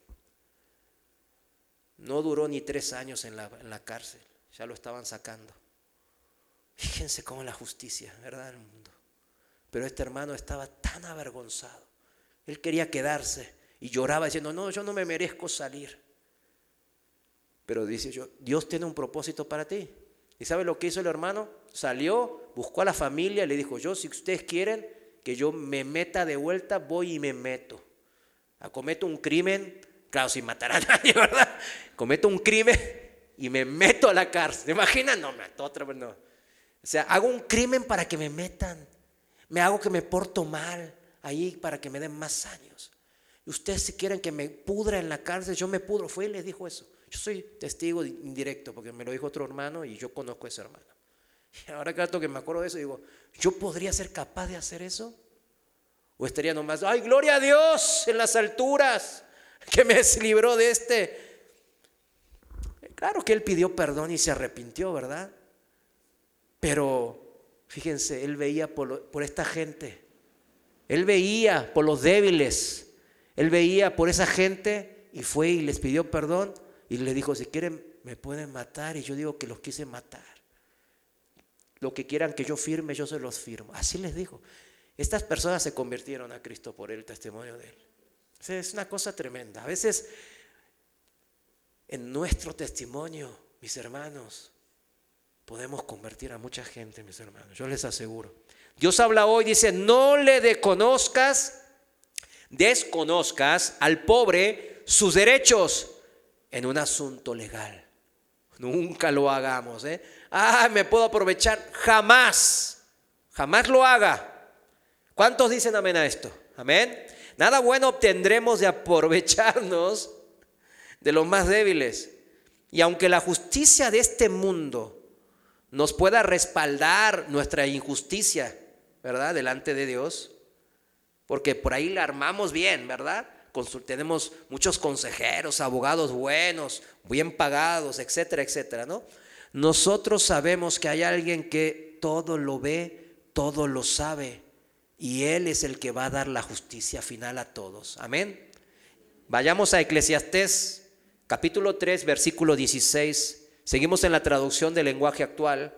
No duró ni tres años en la, en la cárcel, ya lo estaban sacando. Fíjense cómo la justicia, ¿verdad? El mundo. Pero este hermano estaba tan avergonzado. Él quería quedarse y lloraba diciendo, no, yo no me merezco salir. Pero dice yo, Dios tiene un propósito para ti. ¿Y sabe lo que hizo el hermano? Salió, buscó a la familia y le dijo, yo, si ustedes quieren que yo me meta de vuelta, voy y me meto. Acometo un crimen, claro, sin matar a nadie, ¿verdad? Cometo un crimen y me meto a la cárcel. ¿Se imaginan? No, me otra vez no. O sea, hago un crimen para que me metan. Me hago que me porto mal ahí para que me den más años. Y ustedes si quieren que me pudra en la cárcel, yo me pudro. Fue y les dijo eso. Yo soy testigo indirecto porque me lo dijo otro hermano y yo conozco a ese hermano. Y ahora que rato que me acuerdo de eso, digo, ¿yo podría ser capaz de hacer eso? O estaría nomás, ay, gloria a Dios en las alturas, que me libró de este. Claro que él pidió perdón y se arrepintió, ¿verdad? Pero fíjense, él veía por, lo, por esta gente. Él veía por los débiles. Él veía por esa gente y fue y les pidió perdón y le dijo, si quieren me pueden matar. Y yo digo que los quise matar. Lo que quieran que yo firme, yo se los firmo. Así les dijo. Estas personas se convirtieron a Cristo por el testimonio de él. O sea, es una cosa tremenda. A veces en nuestro testimonio, mis hermanos, podemos convertir a mucha gente, mis hermanos. Yo les aseguro. Dios habla hoy, dice, no le desconozcas, desconozcas al pobre sus derechos en un asunto legal. Nunca lo hagamos, ¿eh? Ah, me puedo aprovechar. Jamás, jamás lo haga. ¿Cuántos dicen amén a esto? Amén. Nada bueno obtendremos de aprovecharnos de los más débiles. Y aunque la justicia de este mundo nos pueda respaldar nuestra injusticia, ¿verdad? Delante de Dios, porque por ahí la armamos bien, ¿verdad? Tenemos muchos consejeros, abogados buenos, bien pagados, etcétera, etcétera, ¿no? Nosotros sabemos que hay alguien que todo lo ve, todo lo sabe, y Él es el que va a dar la justicia final a todos. Amén. Vayamos a Eclesiastés, capítulo tres, versículo dieciséis. Seguimos en la traducción del lenguaje actual.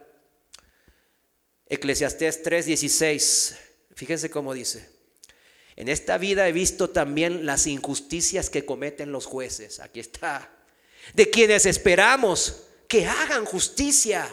Eclesiastés tres, dieciséis. Fíjense cómo dice. En esta vida he visto también las injusticias que cometen los jueces. Aquí está. De quienes esperamos que hagan justicia.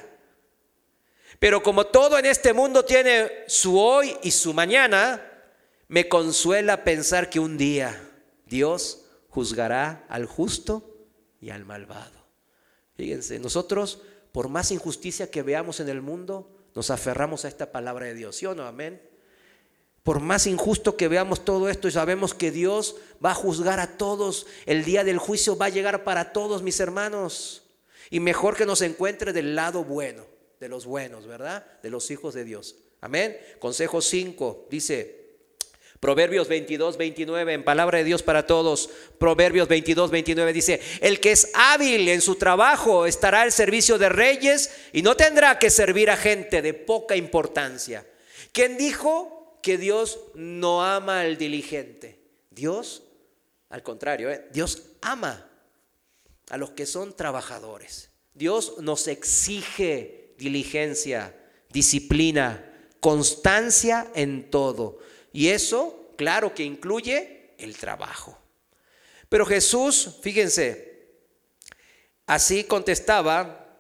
Pero como todo en este mundo tiene su hoy y su mañana, me consuela pensar que un día Dios juzgará al justo y al malvado. Fíjense, nosotros por más injusticia que veamos en el mundo, nos aferramos a esta palabra de Dios, ¿sí o no? Amén. Por más injusto que veamos todo esto, y sabemos que Dios va a juzgar a todos. El día del juicio va a llegar para todos, mis hermanos. Y mejor que nos encuentre del lado bueno, de los buenos, ¿verdad? De los hijos de Dios. Amén. Consejo cinco, dice Proverbios veintidós, veintinueve, en palabra de Dios para todos. Proverbios veintidós, veintinueve dice: el que es hábil en su trabajo estará al servicio de reyes y no tendrá que servir a gente de poca importancia. ¿Quién dijo que Dios no ama al diligente? Dios, al contrario, ¿eh? Dios ama a los que son trabajadores. Dios nos exige diligencia, disciplina, constancia en todo. Y eso, claro que incluye el trabajo. Pero Jesús, fíjense, así contestaba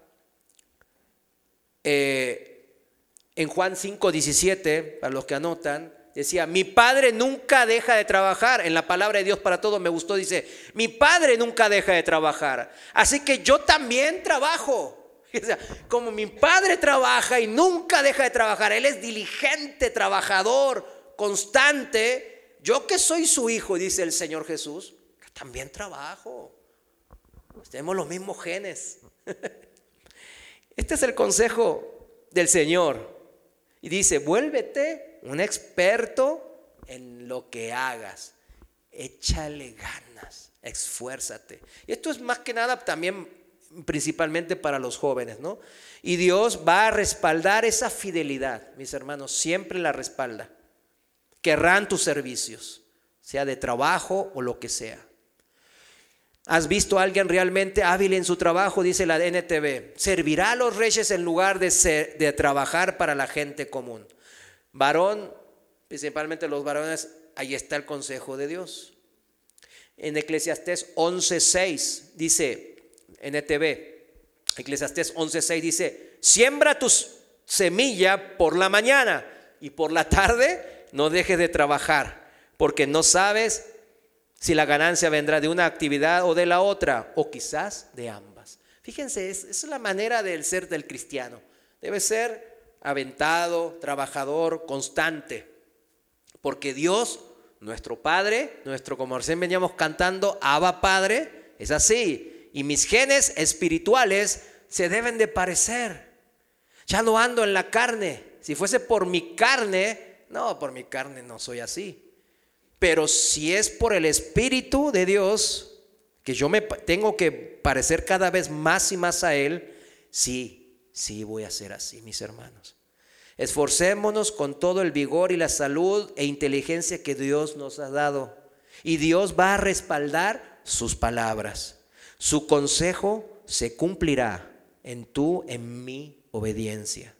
eh, en Juan cinco, diecisiete, para los que anotan, decía: mi Padre nunca deja de trabajar. En la palabra de Dios para todos me gustó, dice: mi Padre nunca deja de trabajar, así que yo también trabajo. O sea, como mi Padre trabaja y nunca deja de trabajar, Él es diligente, trabajador, constante. Yo que soy su hijo, dice el Señor Jesús, yo también trabajo. Tenemos los mismos genes. Este es el consejo del Señor. Y dice: vuélvete un experto en lo que hagas. Échale ganas, esfuérzate. Y esto es más que nada también principalmente para los jóvenes, ¿no? Y Dios va a respaldar esa fidelidad, mis hermanos, siempre la respalda. Querrán tus servicios, sea de trabajo o lo que sea. ¿Has visto a alguien realmente hábil en su trabajo? Dice la N T V. Servirá a los reyes en lugar de, ser, de trabajar para la gente común. Varón, principalmente los varones, ahí está el consejo de Dios. En Eclesiastés once, seis dice, N T V, Eclesiastés once, seis dice: siembra tu semilla por la mañana y por la tarde no dejes de trabajar, porque no sabes si la ganancia vendrá de una actividad o de la otra, o quizás de ambas. Fíjense, esa es la manera del ser del cristiano. Debe ser aventado, trabajador, constante, porque Dios, nuestro Padre, nuestro, como recién veníamos cantando, Abba Padre, es así. Y mis genes espirituales se deben de parecer. Ya no ando en la carne. Si fuese por mi carne, no, por mi carne no soy así. Pero si es por el Espíritu de Dios, que yo me tengo que parecer cada vez más y más a Él, sí, sí voy a ser así, mis hermanos. Esforcémonos con todo el vigor y la salud e inteligencia que Dios nos ha dado. Y Dios va a respaldar sus palabras. Su consejo se cumplirá en tu, en mi obediencia.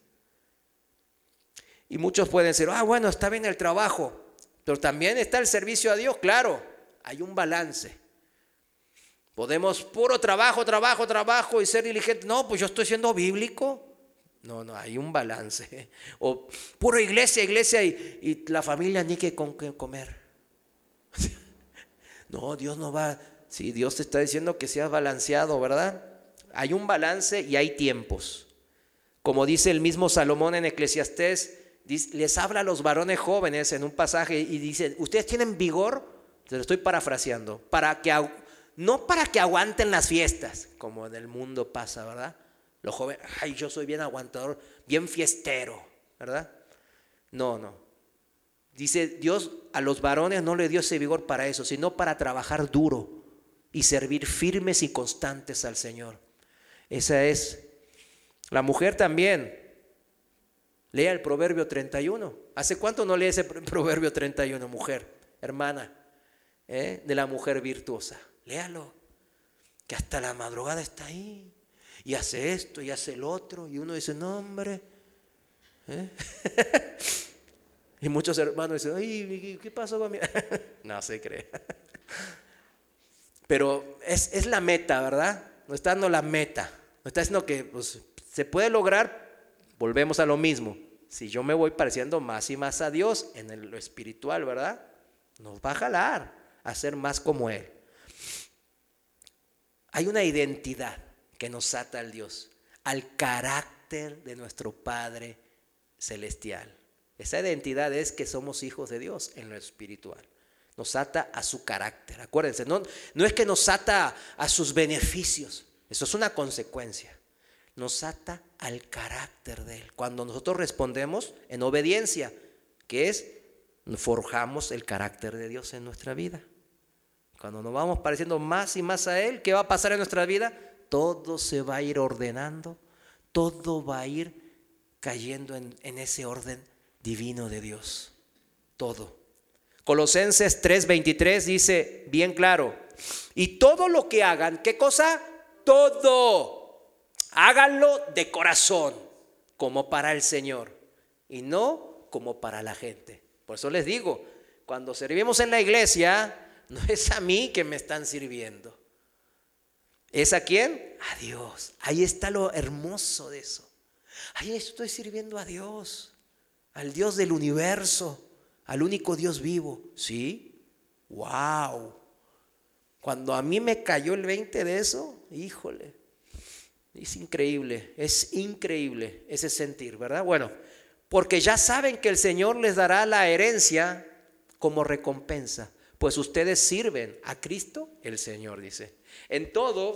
Y muchos pueden decir, ah, bueno, está bien el trabajo, pero también está el servicio a Dios. Claro, hay un balance. Podemos puro trabajo, trabajo, trabajo y ser diligente. No, pues yo estoy siendo bíblico. No, no, hay un balance. O puro iglesia, iglesia y, y la familia ni que con qué comer. No, Dios no va. Sí, Dios te está diciendo que seas balanceado, ¿verdad? Hay un balance y hay tiempos. Como dice el mismo Salomón en Eclesiastés, les habla a los varones jóvenes en un pasaje y dice, ustedes tienen vigor, te lo estoy parafraseando, para que, no para que aguanten las fiestas, como en el mundo pasa, ¿verdad? Los jóvenes, ay, yo soy bien aguantador, bien fiestero, ¿verdad? No, no. Dice Dios, a los varones no le dio ese vigor para eso, sino para trabajar duro y servir firmes y constantes al Señor. Esa es. La mujer también. Lea el Proverbio treinta y uno. ¿Hace cuánto no lee ese Proverbio treinta y uno, mujer, hermana, ¿eh? De la mujer virtuosa? Léalo, que hasta la madrugada está ahí y hace esto y hace el otro y uno dice, no, hombre, ¿eh? Y muchos hermanos dicen, ay, ¿qué pasó con mi? No se cree. Pero es, es la meta, ¿verdad? No está dando la meta. No está diciendo que pues, se puede lograr. Volvemos a lo mismo. Si yo me voy pareciendo más y más a Dios en el, lo espiritual, ¿verdad? Nos va a jalar a ser más como Él. Hay una identidad que nos ata al Dios, al carácter de nuestro Padre Celestial. Esa identidad es que somos hijos de Dios en lo espiritual. Nos ata a su carácter. Acuérdense, no, no es que nos ata a sus beneficios. Eso es una consecuencia. Nos ata al carácter de Él. Cuando nosotros respondemos en obediencia, que es, forjamos el carácter de Dios en nuestra vida. Cuando nos vamos pareciendo más y más a Él, ¿qué va a pasar en nuestra vida? Todo se va a ir ordenando, todo va a ir cayendo en, en ese orden divino de Dios. Todo. Colosenses tres veintitrés dice bien claro, y todo lo que hagan, ¿qué cosa? Todo. Háganlo de corazón, como para el Señor, y no como para la gente. Por eso les digo, cuando servimos en la iglesia, no es a mí que me están sirviendo. ¿Es a quién? A Dios. Ahí está lo hermoso de eso. Ahí estoy sirviendo a Dios, al Dios del universo, al único Dios vivo. ¿Sí? ¡Wow! Cuando a mí me cayó el veinte de eso, híjole. Es increíble, es increíble ese sentir, ¿verdad? Bueno, porque ya saben que el Señor les dará la herencia como recompensa, pues ustedes sirven a Cristo el Señor, dice. En todo,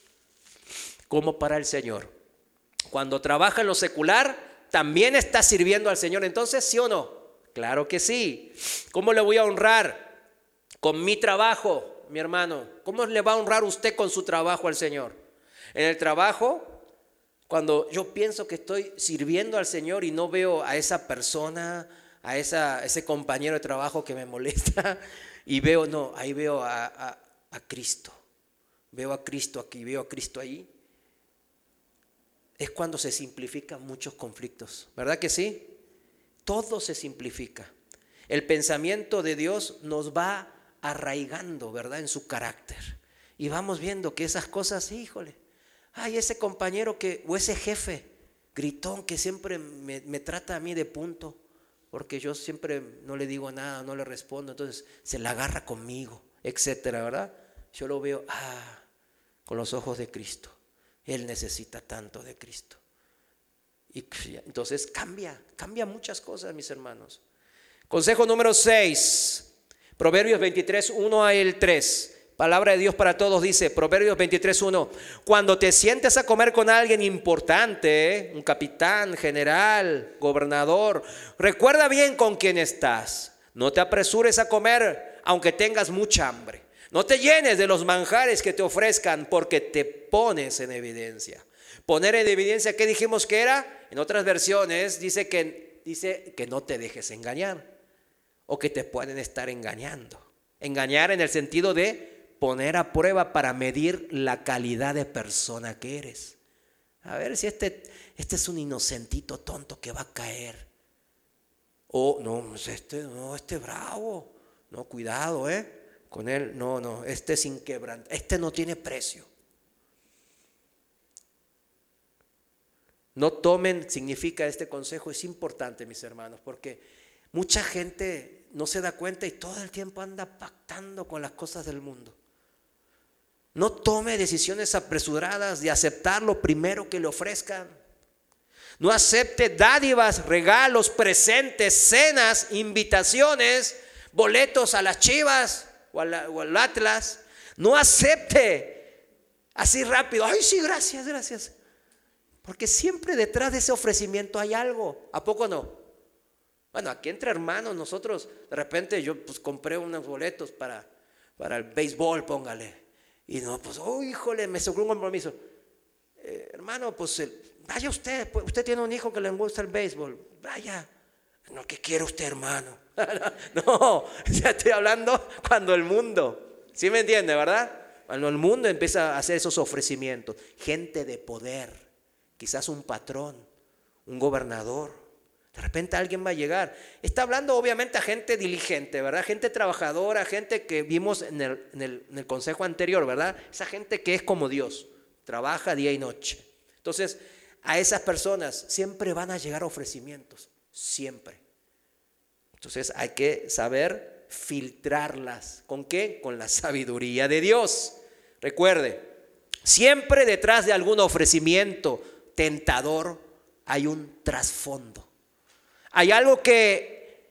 como para el Señor. Cuando trabaja en lo secular, también está sirviendo al Señor. Entonces, ¿sí o no? Claro que sí. ¿Cómo le voy a honrar? Con mi trabajo, mi hermano. ¿Cómo le va a honrar usted con su trabajo al Señor? En el trabajo, cuando yo pienso que estoy sirviendo al Señor y no veo a esa persona, a esa, ese compañero de trabajo que me molesta, y veo, no, ahí veo a, a, a Cristo. Veo a Cristo aquí, veo a Cristo ahí. Es cuando se simplifican muchos conflictos, ¿verdad que sí? Todo se simplifica. El pensamiento de Dios nos va arraigando, ¿verdad? En su carácter. Y vamos viendo que esas cosas, híjole, ay, ese compañero que, o ese jefe gritón que siempre me, me trata a mí de punto, porque yo siempre no le digo nada, no le respondo, entonces se la agarra conmigo, etcétera, ¿verdad? Yo lo veo, ah, con los ojos de Cristo. Él necesita tanto de Cristo. Y entonces cambia, cambia muchas cosas, mis hermanos. Consejo número seis, Proverbios veintitrés, uno al tres. Palabra de Dios para todos dice, Proverbios veintitrés, uno. Cuando te sientes a comer con alguien importante, un capitán, general, gobernador, recuerda bien con quién estás. No te apresures a comer aunque tengas mucha hambre. No te llenes de los manjares que te ofrezcan porque te pones en evidencia. Poner en evidencia, ¿qué dijimos que era? En otras versiones dice que, dice que no te dejes engañar o que te pueden estar engañando. Engañar en el sentido de poner a prueba para medir la calidad de persona que eres. A ver si este, este es un inocentito tonto que va a caer. O no, este no, este bravo. No, cuidado, ¿eh? Con él, no, no, este es inquebrantable. Este no tiene precio. No tomen, significa este consejo, es importante, mis hermanos, porque mucha gente no se da cuenta y todo el tiempo anda pactando con las cosas del mundo. No tome decisiones apresuradas de aceptar lo primero que le ofrezcan. No acepte dádivas, regalos, presentes, cenas, invitaciones, boletos a las Chivas o, a la, o al Atlas. No acepte así rápido. Ay, sí, gracias, gracias. Porque siempre detrás de ese ofrecimiento hay algo. ¿A poco no? Bueno, aquí entre hermanos nosotros, de repente yo pues compré unos boletos para, para el béisbol, póngale. Y no, pues, oh, híjole, me sobró un compromiso. Eh, hermano, pues, el, vaya usted, pues, usted tiene un hijo que le gusta el béisbol. Vaya. No, ¿qué quiere usted, hermano? No, ya estoy hablando cuando el mundo, ¿sí me entiende, verdad? Cuando el mundo empieza a hacer esos ofrecimientos. Gente de poder. Quizás un patrón, un gobernador. De repente alguien va a llegar. Está hablando obviamente a gente diligente, ¿verdad? Gente trabajadora, gente que vimos en el, en el, en el consejo anterior, ¿verdad? Esa gente que es como Dios, trabaja día y noche. Entonces, a esas personas siempre van a llegar ofrecimientos, siempre. Entonces hay que saber filtrarlas. ¿Con qué? Con la sabiduría de Dios. Recuerde, siempre detrás de algún ofrecimiento tentador hay un trasfondo. Hay algo que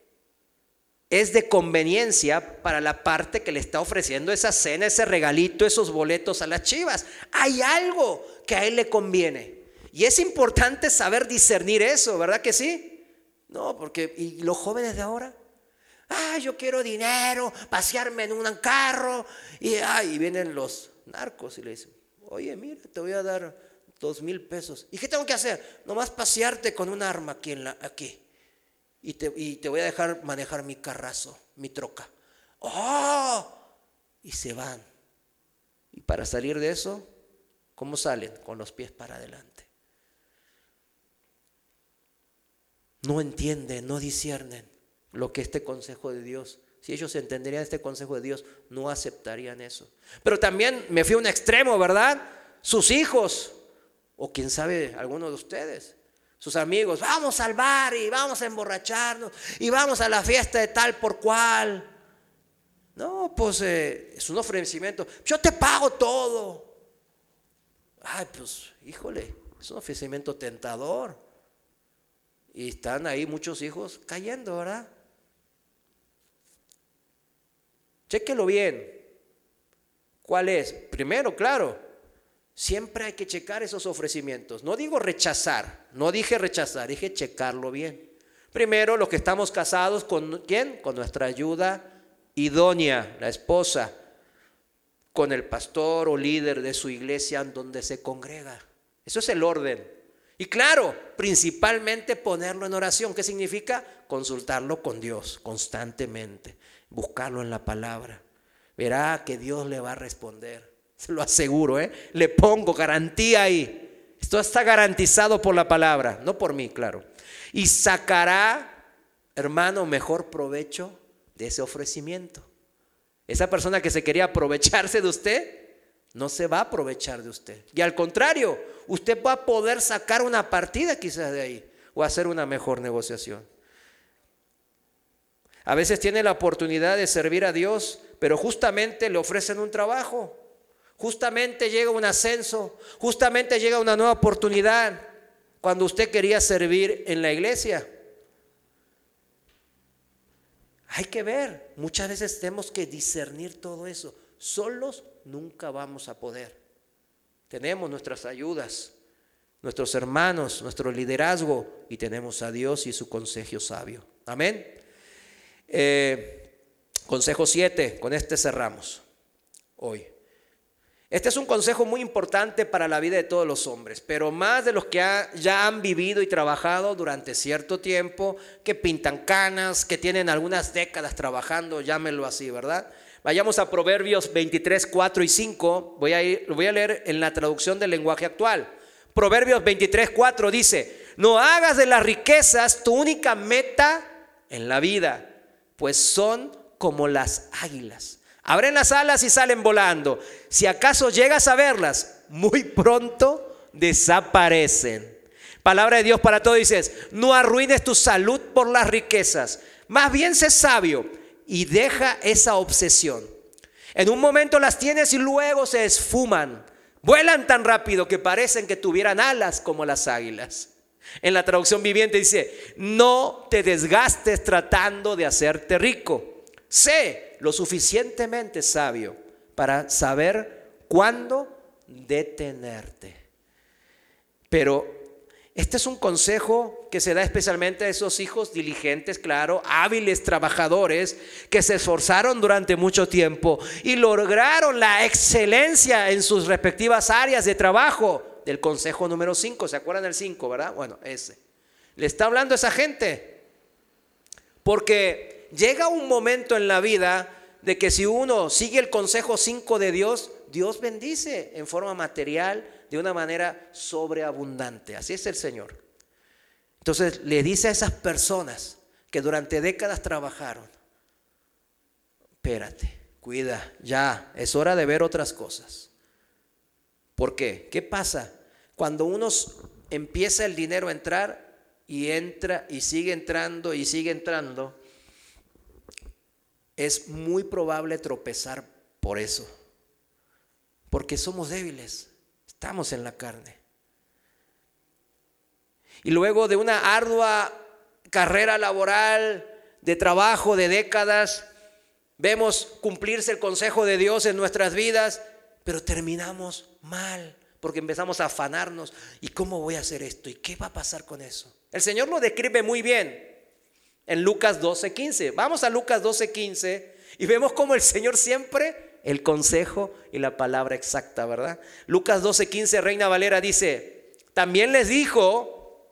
es de conveniencia para la parte que le está ofreciendo esa cena, ese regalito, esos boletos a las Chivas. Hay algo que a él le conviene. Y es importante saber discernir eso, ¿verdad que sí? No, porque ¿y los jóvenes de ahora? Ah, yo quiero dinero, pasearme en un carro. Y, ah, y vienen los narcos y le dicen, oye, mira, te voy a dar dos mil pesos. ¿Y qué tengo que hacer? Nomás pasearte con un arma aquí, en la, aquí. Y, te, y te voy a dejar manejar mi carrazo, mi troca. ¡Oh! Y se van. Y para salir de eso, ¿cómo salen? Con los pies para adelante. No entienden, no disciernen lo que este consejo de Dios. Si ellos entenderían este consejo de Dios, no aceptarían eso. Pero también me fui a un extremo, ¿verdad? Sus hijos, o quién sabe, alguno de ustedes, sus amigos, vamos al bar y vamos a emborracharnos y vamos a la fiesta de tal por cual. No, pues eh, es un ofrecimiento. Yo te pago todo. Ay, pues, híjole, es un ofrecimiento tentador. Y están ahí muchos hijos cayendo, ¿verdad? Chéquelo bien. ¿Cuál es? Primero, claro, siempre hay que checar esos ofrecimientos. No digo rechazar, no dije rechazar, dije checarlo bien. Primero, los que estamos casados, ¿con quién? Con nuestra ayuda idónea, la esposa, con el pastor o líder de su iglesia donde se congrega. Eso es el orden. Y claro, principalmente ponerlo en oración. ¿Qué significa? Consultarlo con Dios constantemente, buscarlo en la palabra. Verá que Dios le va a responder, se lo aseguro, ¿eh? Le pongo garantía ahí. Esto está garantizado por la palabra, no por mí, claro. Y sacará, hermano, mejor provecho de ese ofrecimiento. Esa persona que se quería aprovecharse de usted, no se va a aprovechar de usted. Y al contrario, usted va a poder sacar una partida quizás de ahí o hacer una mejor negociación. A veces tiene la oportunidad de servir a Dios, pero justamente le ofrecen un trabajo, justamente llega un ascenso, justamente llega una nueva oportunidad cuando usted quería servir en la iglesia. Hay que ver, muchas veces tenemos que discernir todo eso. Solos nunca vamos a poder. Tenemos nuestras ayudas, nuestros hermanos, nuestro liderazgo y tenemos a Dios y su consejo sabio. Amén. Eh, consejo siete, con este cerramos hoy. Este es un consejo muy importante para la vida de todos los hombres, pero más de los que ha, ya han vivido y trabajado durante cierto tiempo, que pintan canas, que tienen algunas décadas trabajando, llámenlo así, ¿verdad? Vayamos a Proverbios veintitrés, cuatro y cinco, voy a ir, lo voy a leer en la traducción del lenguaje actual. Proverbios veintitrés, cuatro dice: no hagas de las riquezas tu única meta en la vida, pues son como las águilas. Abren las alas y salen volando. Si acaso llegas a verlas, muy pronto desaparecen. Palabra de Dios para todos, dices: no arruines tu salud por las riquezas. Más bien sé sabio y deja esa obsesión. En un momento las tienes y luego se esfuman. Vuelan tan rápido que parecen que tuvieran alas como las águilas. En la traducción viviente dice: no te desgastes tratando de hacerte rico. Sé lo suficientemente sabio para saber cuándo detenerte. Pero este es un consejo que se da especialmente a esos hijos diligentes, claro, hábiles trabajadores que se esforzaron durante mucho tiempo y lograron la excelencia en sus respectivas áreas de trabajo. Del consejo número cinco, ¿se acuerdan del cinco, verdad? Bueno, ese. Le está hablando a esa gente. Porque llega un momento en la vida de que si uno sigue el consejo cinco de Dios, Dios bendice en forma material de una manera sobreabundante. Así es el Señor. Entonces le dice a esas personas que durante décadas trabajaron: espérate, cuida, ya es hora de ver otras cosas. ¿Por qué? ¿Qué pasa? Cuando uno empieza el dinero a entrar y entra y sigue entrando y sigue entrando, es muy probable tropezar por eso, porque somos débiles, estamos en la carne. Y luego de una ardua carrera laboral, de trabajo, de décadas, vemos cumplirse el consejo de Dios en nuestras vidas, pero terminamos mal, porque empezamos a afanarnos. ¿Y cómo voy a hacer esto? ¿Y qué va a pasar con eso? El Señor lo describe muy bien en Lucas doce, quince. Vamos a Lucas doce, quince y vemos cómo el Señor siempre, el consejo y la palabra exacta, ¿verdad? Lucas doce, quince, Reina Valera dice: también les dijo,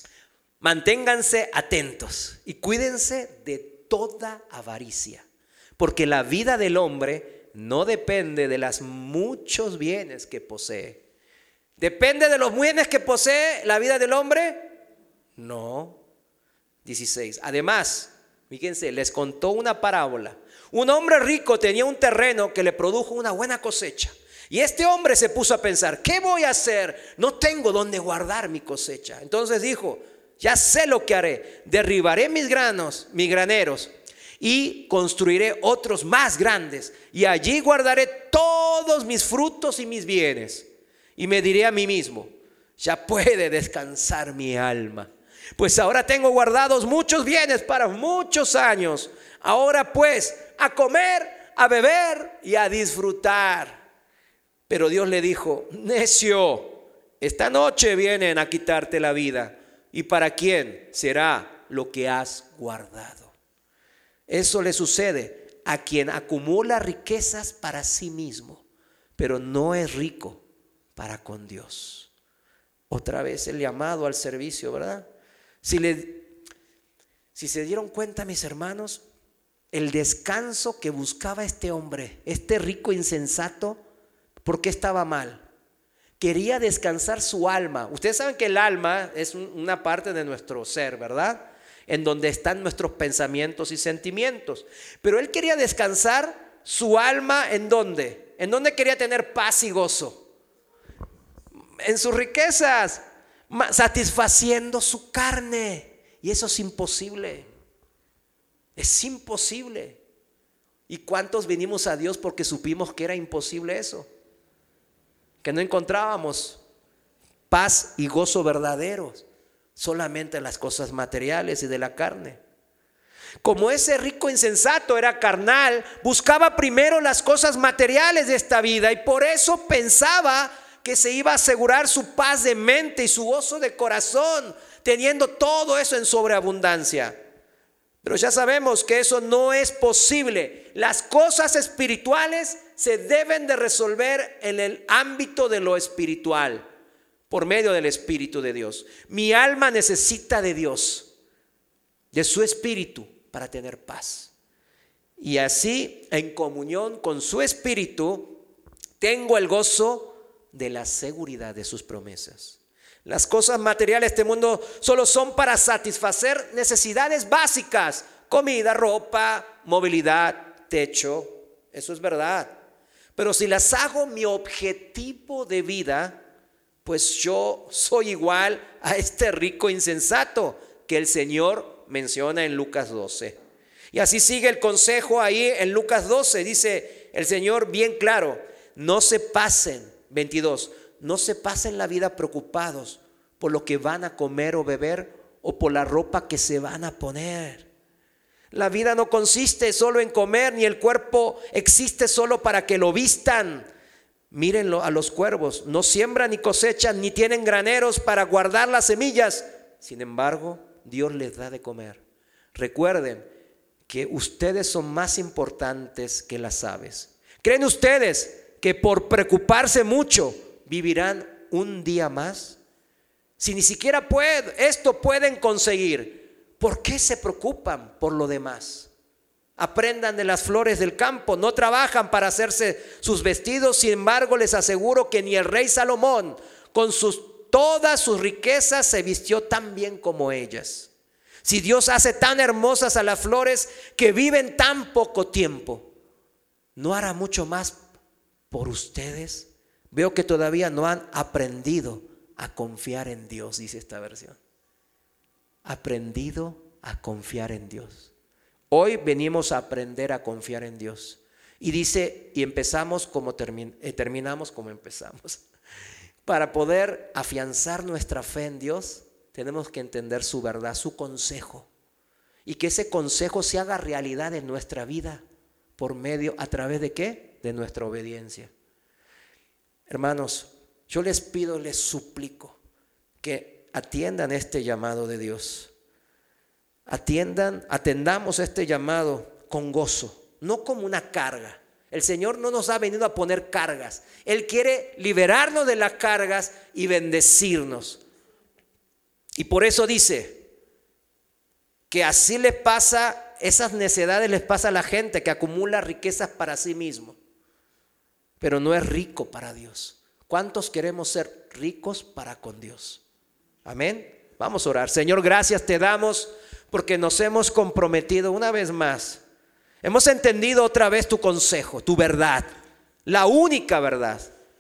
manténganse atentos y cuídense de toda avaricia, porque la vida del hombre no depende de los muchos bienes que posee. ¿Depende de los bienes que posee la vida del hombre? No. dieciséis. Además, fíjense, les contó una parábola. Un hombre rico tenía un terreno que le produjo una buena cosecha. Y este hombre se puso a pensar: ¿qué voy a hacer? No tengo dónde guardar mi cosecha. Entonces dijo: ya sé lo que haré. Derribaré mis granos, mis graneros, y construiré otros más grandes. Y allí guardaré todos mis frutos y mis bienes. Y me diré a mí mismo: ya puede descansar mi alma, pues ahora tengo guardados muchos bienes para muchos años. Ahora pues, a comer, a beber y a disfrutar. Pero Dios le dijo: necio, esta noche vienen a quitarte la vida. ¿Y para quién será lo que has guardado? Eso le sucede a quien acumula riquezas para sí mismo, pero no es rico para con Dios. Otra vez el llamado al servicio, ¿verdad? Si, le, si se dieron cuenta, mis hermanos, el descanso que buscaba este hombre, este rico insensato, ¿por qué estaba mal? Quería descansar su alma. Ustedes saben que el alma es una parte de nuestro ser, ¿verdad? En donde están nuestros pensamientos y sentimientos. Pero él quería descansar su alma, ¿en dónde? ¿En dónde quería tener paz y gozo? En sus riquezas, satisfaciendo su carne. Y eso es imposible. Es imposible. ¿Y cuántos vinimos a Dios porque supimos que era imposible eso? Que no encontrábamos paz y gozo verdaderos solamente en las cosas materiales y de la carne. Como ese rico insensato era carnal, buscaba primero las cosas materiales de esta vida y por eso pensaba que se iba a asegurar su paz de mente y su gozo de corazón, teniendo todo eso en sobreabundancia. Pero ya sabemos que eso no es posible. Las cosas espirituales se deben de resolver en el ámbito de lo espiritual, por medio del Espíritu de Dios. Mi alma necesita de Dios, de su Espíritu, para tener paz. Y así, en comunión con su Espíritu, tengo el gozo de la seguridad de sus promesas. Las cosas materiales de este mundo solo son para satisfacer necesidades básicas: comida, ropa, movilidad, techo. Eso es verdad. Pero si las hago mi objetivo de vida, pues yo soy igual a este rico insensato que el Señor menciona en Lucas doce. Y así sigue el consejo ahí en Lucas doce. Dice el Señor bien claro: no se pasen, veintidós, no se pasen la vida preocupados por lo que van a comer o beber o por la ropa que se van a poner. La vida no consiste solo en comer, ni el cuerpo existe solo para que lo vistan. Mírenlo a los cuervos: no siembran ni cosechan, ni tienen graneros para guardar las semillas. Sin embargo, Dios les da de comer. Recuerden que ustedes son más importantes que las aves. ¿Creen ustedes que por preocuparse mucho vivirán un día más? Si ni siquiera puede, esto pueden conseguir, ¿por qué se preocupan por lo demás? Aprendan de las flores del campo, no trabajan para hacerse sus vestidos. Sin embargo, les aseguro que ni el rey Salomón, con sus, todas sus riquezas, se vistió tan bien como ellas. Si Dios hace tan hermosas a las flores que viven tan poco tiempo, ¿no hará mucho más por ustedes? Veo que todavía no han aprendido a confiar en Dios, dice esta versión. Aprendido a confiar en Dios. Hoy venimos a aprender a confiar en Dios. Y dice, y empezamos como termin, eh, terminamos como empezamos. Para poder afianzar nuestra fe en Dios, tenemos que entender su verdad, su consejo. Y que ese consejo se haga realidad en nuestra vida. ¿Por medio, a través de qué? De nuestra obediencia. Hermanos, yo les pido, les suplico que atiendan este llamado de Dios. Atiendan, atendamos este llamado con gozo, no como una carga. El Señor no nos ha venido a poner cargas. Él quiere liberarnos de las cargas y bendecirnos. Y por eso dice que así les pasa, esas necedades les pasa a la gente que acumula riquezas para sí mismo, pero no es rico para Dios. ¿Cuántos queremos ser ricos para con Dios? Amén. Vamos a orar. Señor, gracias te damos porque nos hemos comprometido una vez más. Hemos entendido otra vez tu consejo, tu verdad, la única verdad.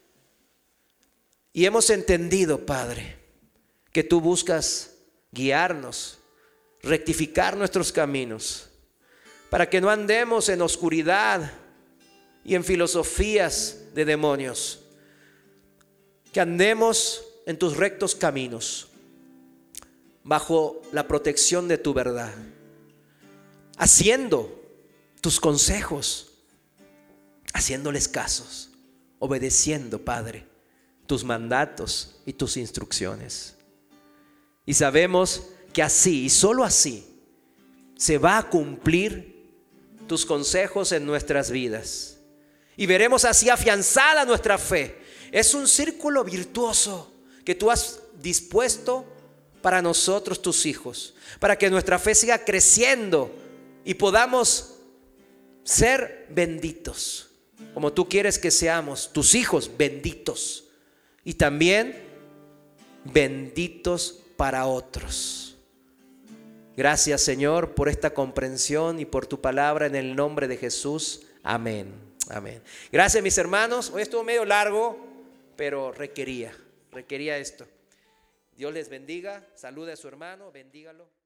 Y hemos entendido, Padre, que tú buscas guiarnos, rectificar nuestros caminos, para que no andemos en oscuridad y en filosofías de demonios, que andemos en tus rectos caminos, bajo la protección de tu verdad, haciendo tus consejos, haciéndoles casos, obedeciendo, Padre, tus mandatos y tus instrucciones. Y sabemos que así y solo así se va a cumplir tus consejos en nuestras vidas. Y veremos así afianzada nuestra fe. Es un círculo virtuoso que tú has dispuesto para nosotros, tus hijos, para que nuestra fe siga creciendo y podamos ser benditos, como tú quieres que seamos, tus hijos benditos, y también benditos para otros. Gracias, Señor, por esta comprensión y por tu palabra, en el nombre de Jesús. Amén. Amén. Gracias, mis hermanos. Hoy estuvo medio largo, pero requería, requería esto. Dios les bendiga. Salude a su hermano, bendígalo.